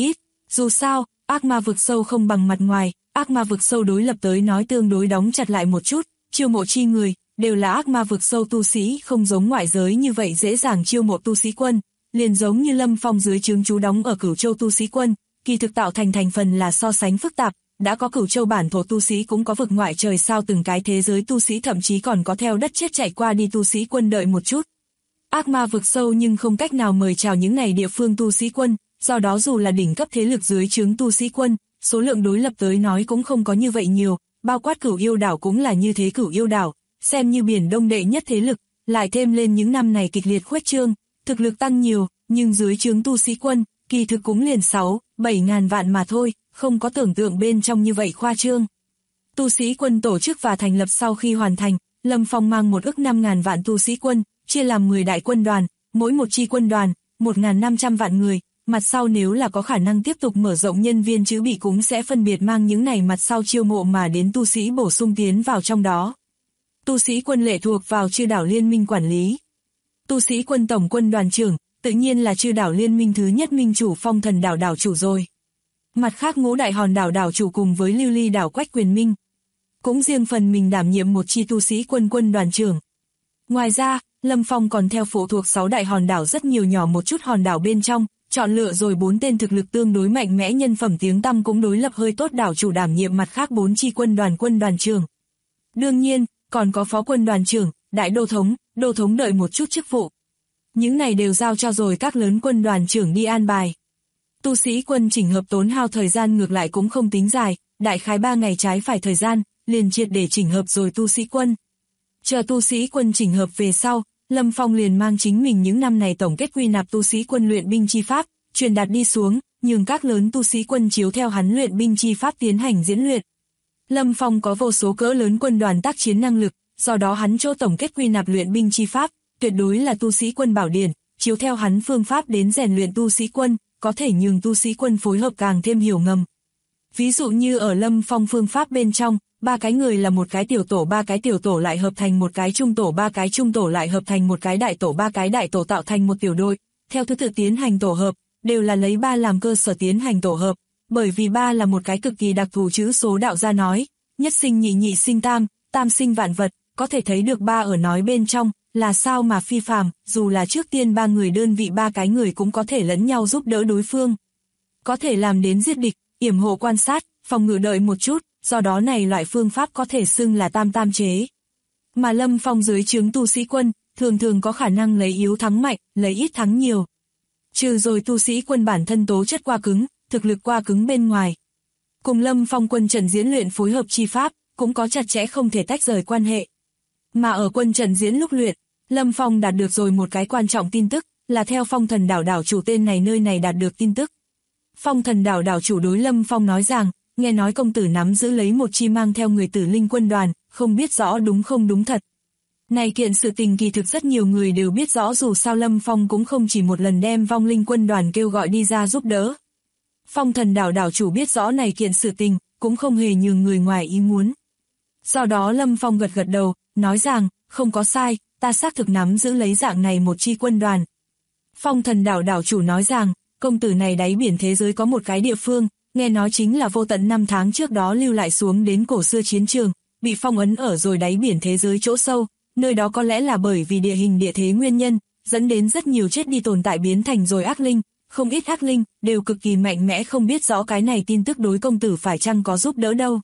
Dù sao, ác ma vực sâu không bằng mặt ngoài, ác ma vực sâu đối lập tới nói tương đối đóng chặt lại một chút, chiêu mộ chi người, đều là ác ma vực sâu tu sĩ, không giống ngoại giới như vậy dễ dàng chiêu mộ tu sĩ quân, liền giống như Lâm Phong dưới trướng trú đóng ở Cửu Châu tu sĩ quân, kỳ thực tạo thành phần là so sánh phức tạp, đã có Cửu Châu bản thổ tu sĩ cũng có vực ngoại trời sao từng cái thế giới tu sĩ, thậm chí còn có theo đất chết chạy qua đi tu sĩ quân. Đợi một chút. Ác ma vực sâu nhưng không cách nào mời chào những này địa phương tu sĩ quân, do đó dù là đỉnh cấp thế lực dưới trướng tu sĩ quân, số lượng đối lập tới nói cũng không có như vậy nhiều, bao quát Cửu Yêu đảo cũng là như thế. Cửu Yêu đảo xem như biển Đông đệ nhất thế lực, lại thêm lên những năm này kịch liệt khuếch trương, thực lực tăng nhiều, nhưng dưới trướng tu sĩ quân, kỳ thực cũng liền 6-7 ngàn vạn mà thôi, không có tưởng tượng bên trong như vậy khoa trương. Tu sĩ quân tổ chức và thành lập sau khi hoàn thành, Lâm Phong mang 1,5 vạn tu sĩ quân, chia làm 10 đại quân đoàn, mỗi một chi quân đoàn, 1.500 vạn người, mặt sau nếu là có khả năng tiếp tục mở rộng nhân viên chữ bị cũng sẽ phân biệt mang những này mặt sau chiêu mộ mà đến tu sĩ bổ sung tiến vào trong đó. Tu sĩ quân lệ thuộc vào Chư Đảo Liên Minh quản lý. Tu sĩ quân tổng quân đoàn trưởng, tự nhiên là Chư Đảo Liên Minh thứ nhất minh chủ Phong Thần đảo đảo chủ rồi. Mặt khác Ngũ Đại Hòn đảo đảo chủ cùng với Lưu Ly đảo Quách Quyền Minh, cũng riêng phần mình đảm nhiệm một chi tu sĩ quân quân đoàn trưởng. Ngoài ra, Lâm Phong còn theo phụ thuộc 6 đại hòn đảo rất nhiều nhỏ một chút hòn đảo bên trong, chọn lựa rồi 4 tên thực lực tương đối mạnh mẽ nhân phẩm tiếng tăm cũng đối lập hơi tốt đảo chủ đảm nhiệm mặt khác 4 chi quân đoàn trưởng. Đương nhiên, còn có phó quân đoàn trưởng, đại đô thống đợi một chút chức vụ. Những này đều giao cho rồi các lớn quân đoàn trưởng đi an bài. Tu sĩ quân chỉnh hợp tốn hao thời gian ngược lại cũng không tính dài, đại khái 3 ngày trái phải thời gian, liền triệt để chỉnh hợp rồi tu sĩ quân. Chờ tu sĩ quân chỉnh hợp về sau, Lâm Phong liền mang chính mình những năm này tổng kết quy nạp tu sĩ quân luyện binh chi pháp, truyền đạt đi xuống, nhường các lớn tu sĩ quân chiếu theo hắn luyện binh chi pháp tiến hành diễn luyện. Lâm Phong có vô số cỡ lớn quân đoàn tác chiến năng lực, do đó hắn chỗ tổng kết quy nạp luyện binh chi pháp, tuyệt đối là tu sĩ quân bảo điển, chiếu theo hắn phương pháp đến rèn luyện tu sĩ quân, có thể nhường tu sĩ quân phối hợp càng thêm hiểu ngầm. Ví dụ như ở Lâm Phong phương pháp bên trong, 3 cái người là một cái tiểu tổ, 3 cái tiểu tổ lại hợp thành một cái trung tổ, 3 cái trung tổ lại hợp thành một cái đại tổ, 3 cái đại tổ tạo thành một tiểu đội, theo thứ tự tiến hành tổ hợp, đều là lấy 3 làm cơ sở tiến hành tổ hợp, bởi vì 3 là một cái cực kỳ đặc thù chữ số đạo gia nói, nhất sinh nhị, nhị sinh tam, tam sinh vạn vật, có thể thấy được 3 ở nói bên trong, là sao mà phi phàm, dù là trước tiên 3 người đơn vị 3 cái người cũng có thể lẫn nhau giúp đỡ đối phương. Có thể làm đến giết địch, yểm hộ quan sát, phòng ngự đợi một chút, do đó này loại phương pháp có thể xưng là tam tam chế. Mà Lâm Phong dưới trướng tu sĩ quân, thường có khả năng lấy yếu thắng mạnh, lấy ít thắng nhiều. Trừ rồi tu sĩ quân bản thân tố chất qua cứng, thực lực qua cứng bên ngoài. Cùng Lâm Phong quân trận diễn luyện phối hợp chi pháp, cũng có chặt chẽ không thể tách rời quan hệ. Mà ở quân trận diễn lúc luyện, Lâm Phong đạt được rồi một cái quan trọng tin tức, là theo Phong Thần đảo đảo chủ tên này nơi này đạt được tin tức. Phong Thần đảo đảo chủ đối Lâm Phong nói rằng, nghe nói công tử nắm giữ lấy một chi mang theo người Tử Linh quân đoàn, không biết rõ đúng không đúng thật. Này kiện sự tình kỳ thực rất nhiều người đều biết rõ, dù sao Lâm Phong cũng không chỉ một lần đem vong linh quân đoàn kêu gọi đi ra giúp đỡ. Phong Thần đảo đảo chủ biết rõ này kiện sự tình, cũng không hề nhường người ngoài ý muốn. Sau đó Lâm Phong gật gật đầu, nói rằng, không có sai, ta xác thực nắm giữ lấy dạng này một chi quân đoàn. Phong Thần đảo đảo chủ nói rằng, công tử này đáy biển thế giới có một cái địa phương, nghe nói chính là vô tận 5 tháng trước đó lưu lại xuống đến cổ xưa chiến trường, bị phong ấn ở rồi đáy biển thế giới chỗ sâu, nơi đó có lẽ là bởi vì địa hình địa thế nguyên nhân, dẫn đến rất nhiều chết đi tồn tại biến thành rồi ác linh, không ít ác linh, đều cực kỳ mạnh mẽ, không biết rõ cái này tin tức đối công tử phải chăng có giúp đỡ đâu.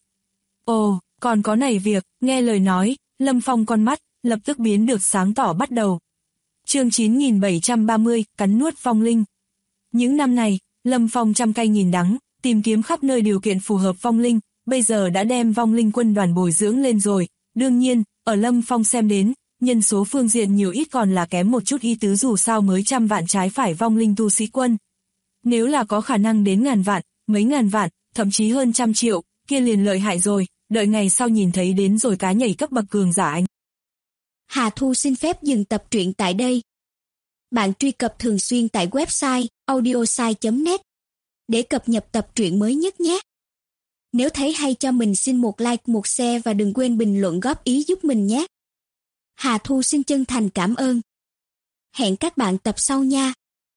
Ồ, còn có này việc, nghe lời nói, Lâm Phong con mắt, lập tức biến được sáng tỏ bắt đầu. Chương 9730, cắn nuốt vong linh. Những năm này, Lâm Phong trăm cay nghìn đắng, tìm kiếm khắp nơi điều kiện phù hợp vong linh, bây giờ đã đem vong linh quân đoàn bồi dưỡng lên rồi. Đương nhiên, ở Lâm Phong xem đến, nhân số phương diện nhiều ít còn là kém một chút ý tứ, dù sao mới 100 vạn trái phải vong linh tu sĩ quân. Nếu là có khả năng đến ngàn vạn, mấy ngàn vạn, thậm chí hơn 100 triệu, kia liền lợi hại rồi, đợi ngày sau nhìn thấy đến rồi cá nhảy cấp bậc cường giả anh. Hà Thu xin phép dừng tập truyện tại đây. Bạn truy cập thường xuyên tại website audiosai.net để cập nhật tập truyện mới nhất nhé. Nếu thấy hay cho mình xin một like, một share và đừng quên bình luận góp ý giúp mình nhé. Hà Thu xin chân thành cảm ơn. Hẹn các bạn tập sau nha.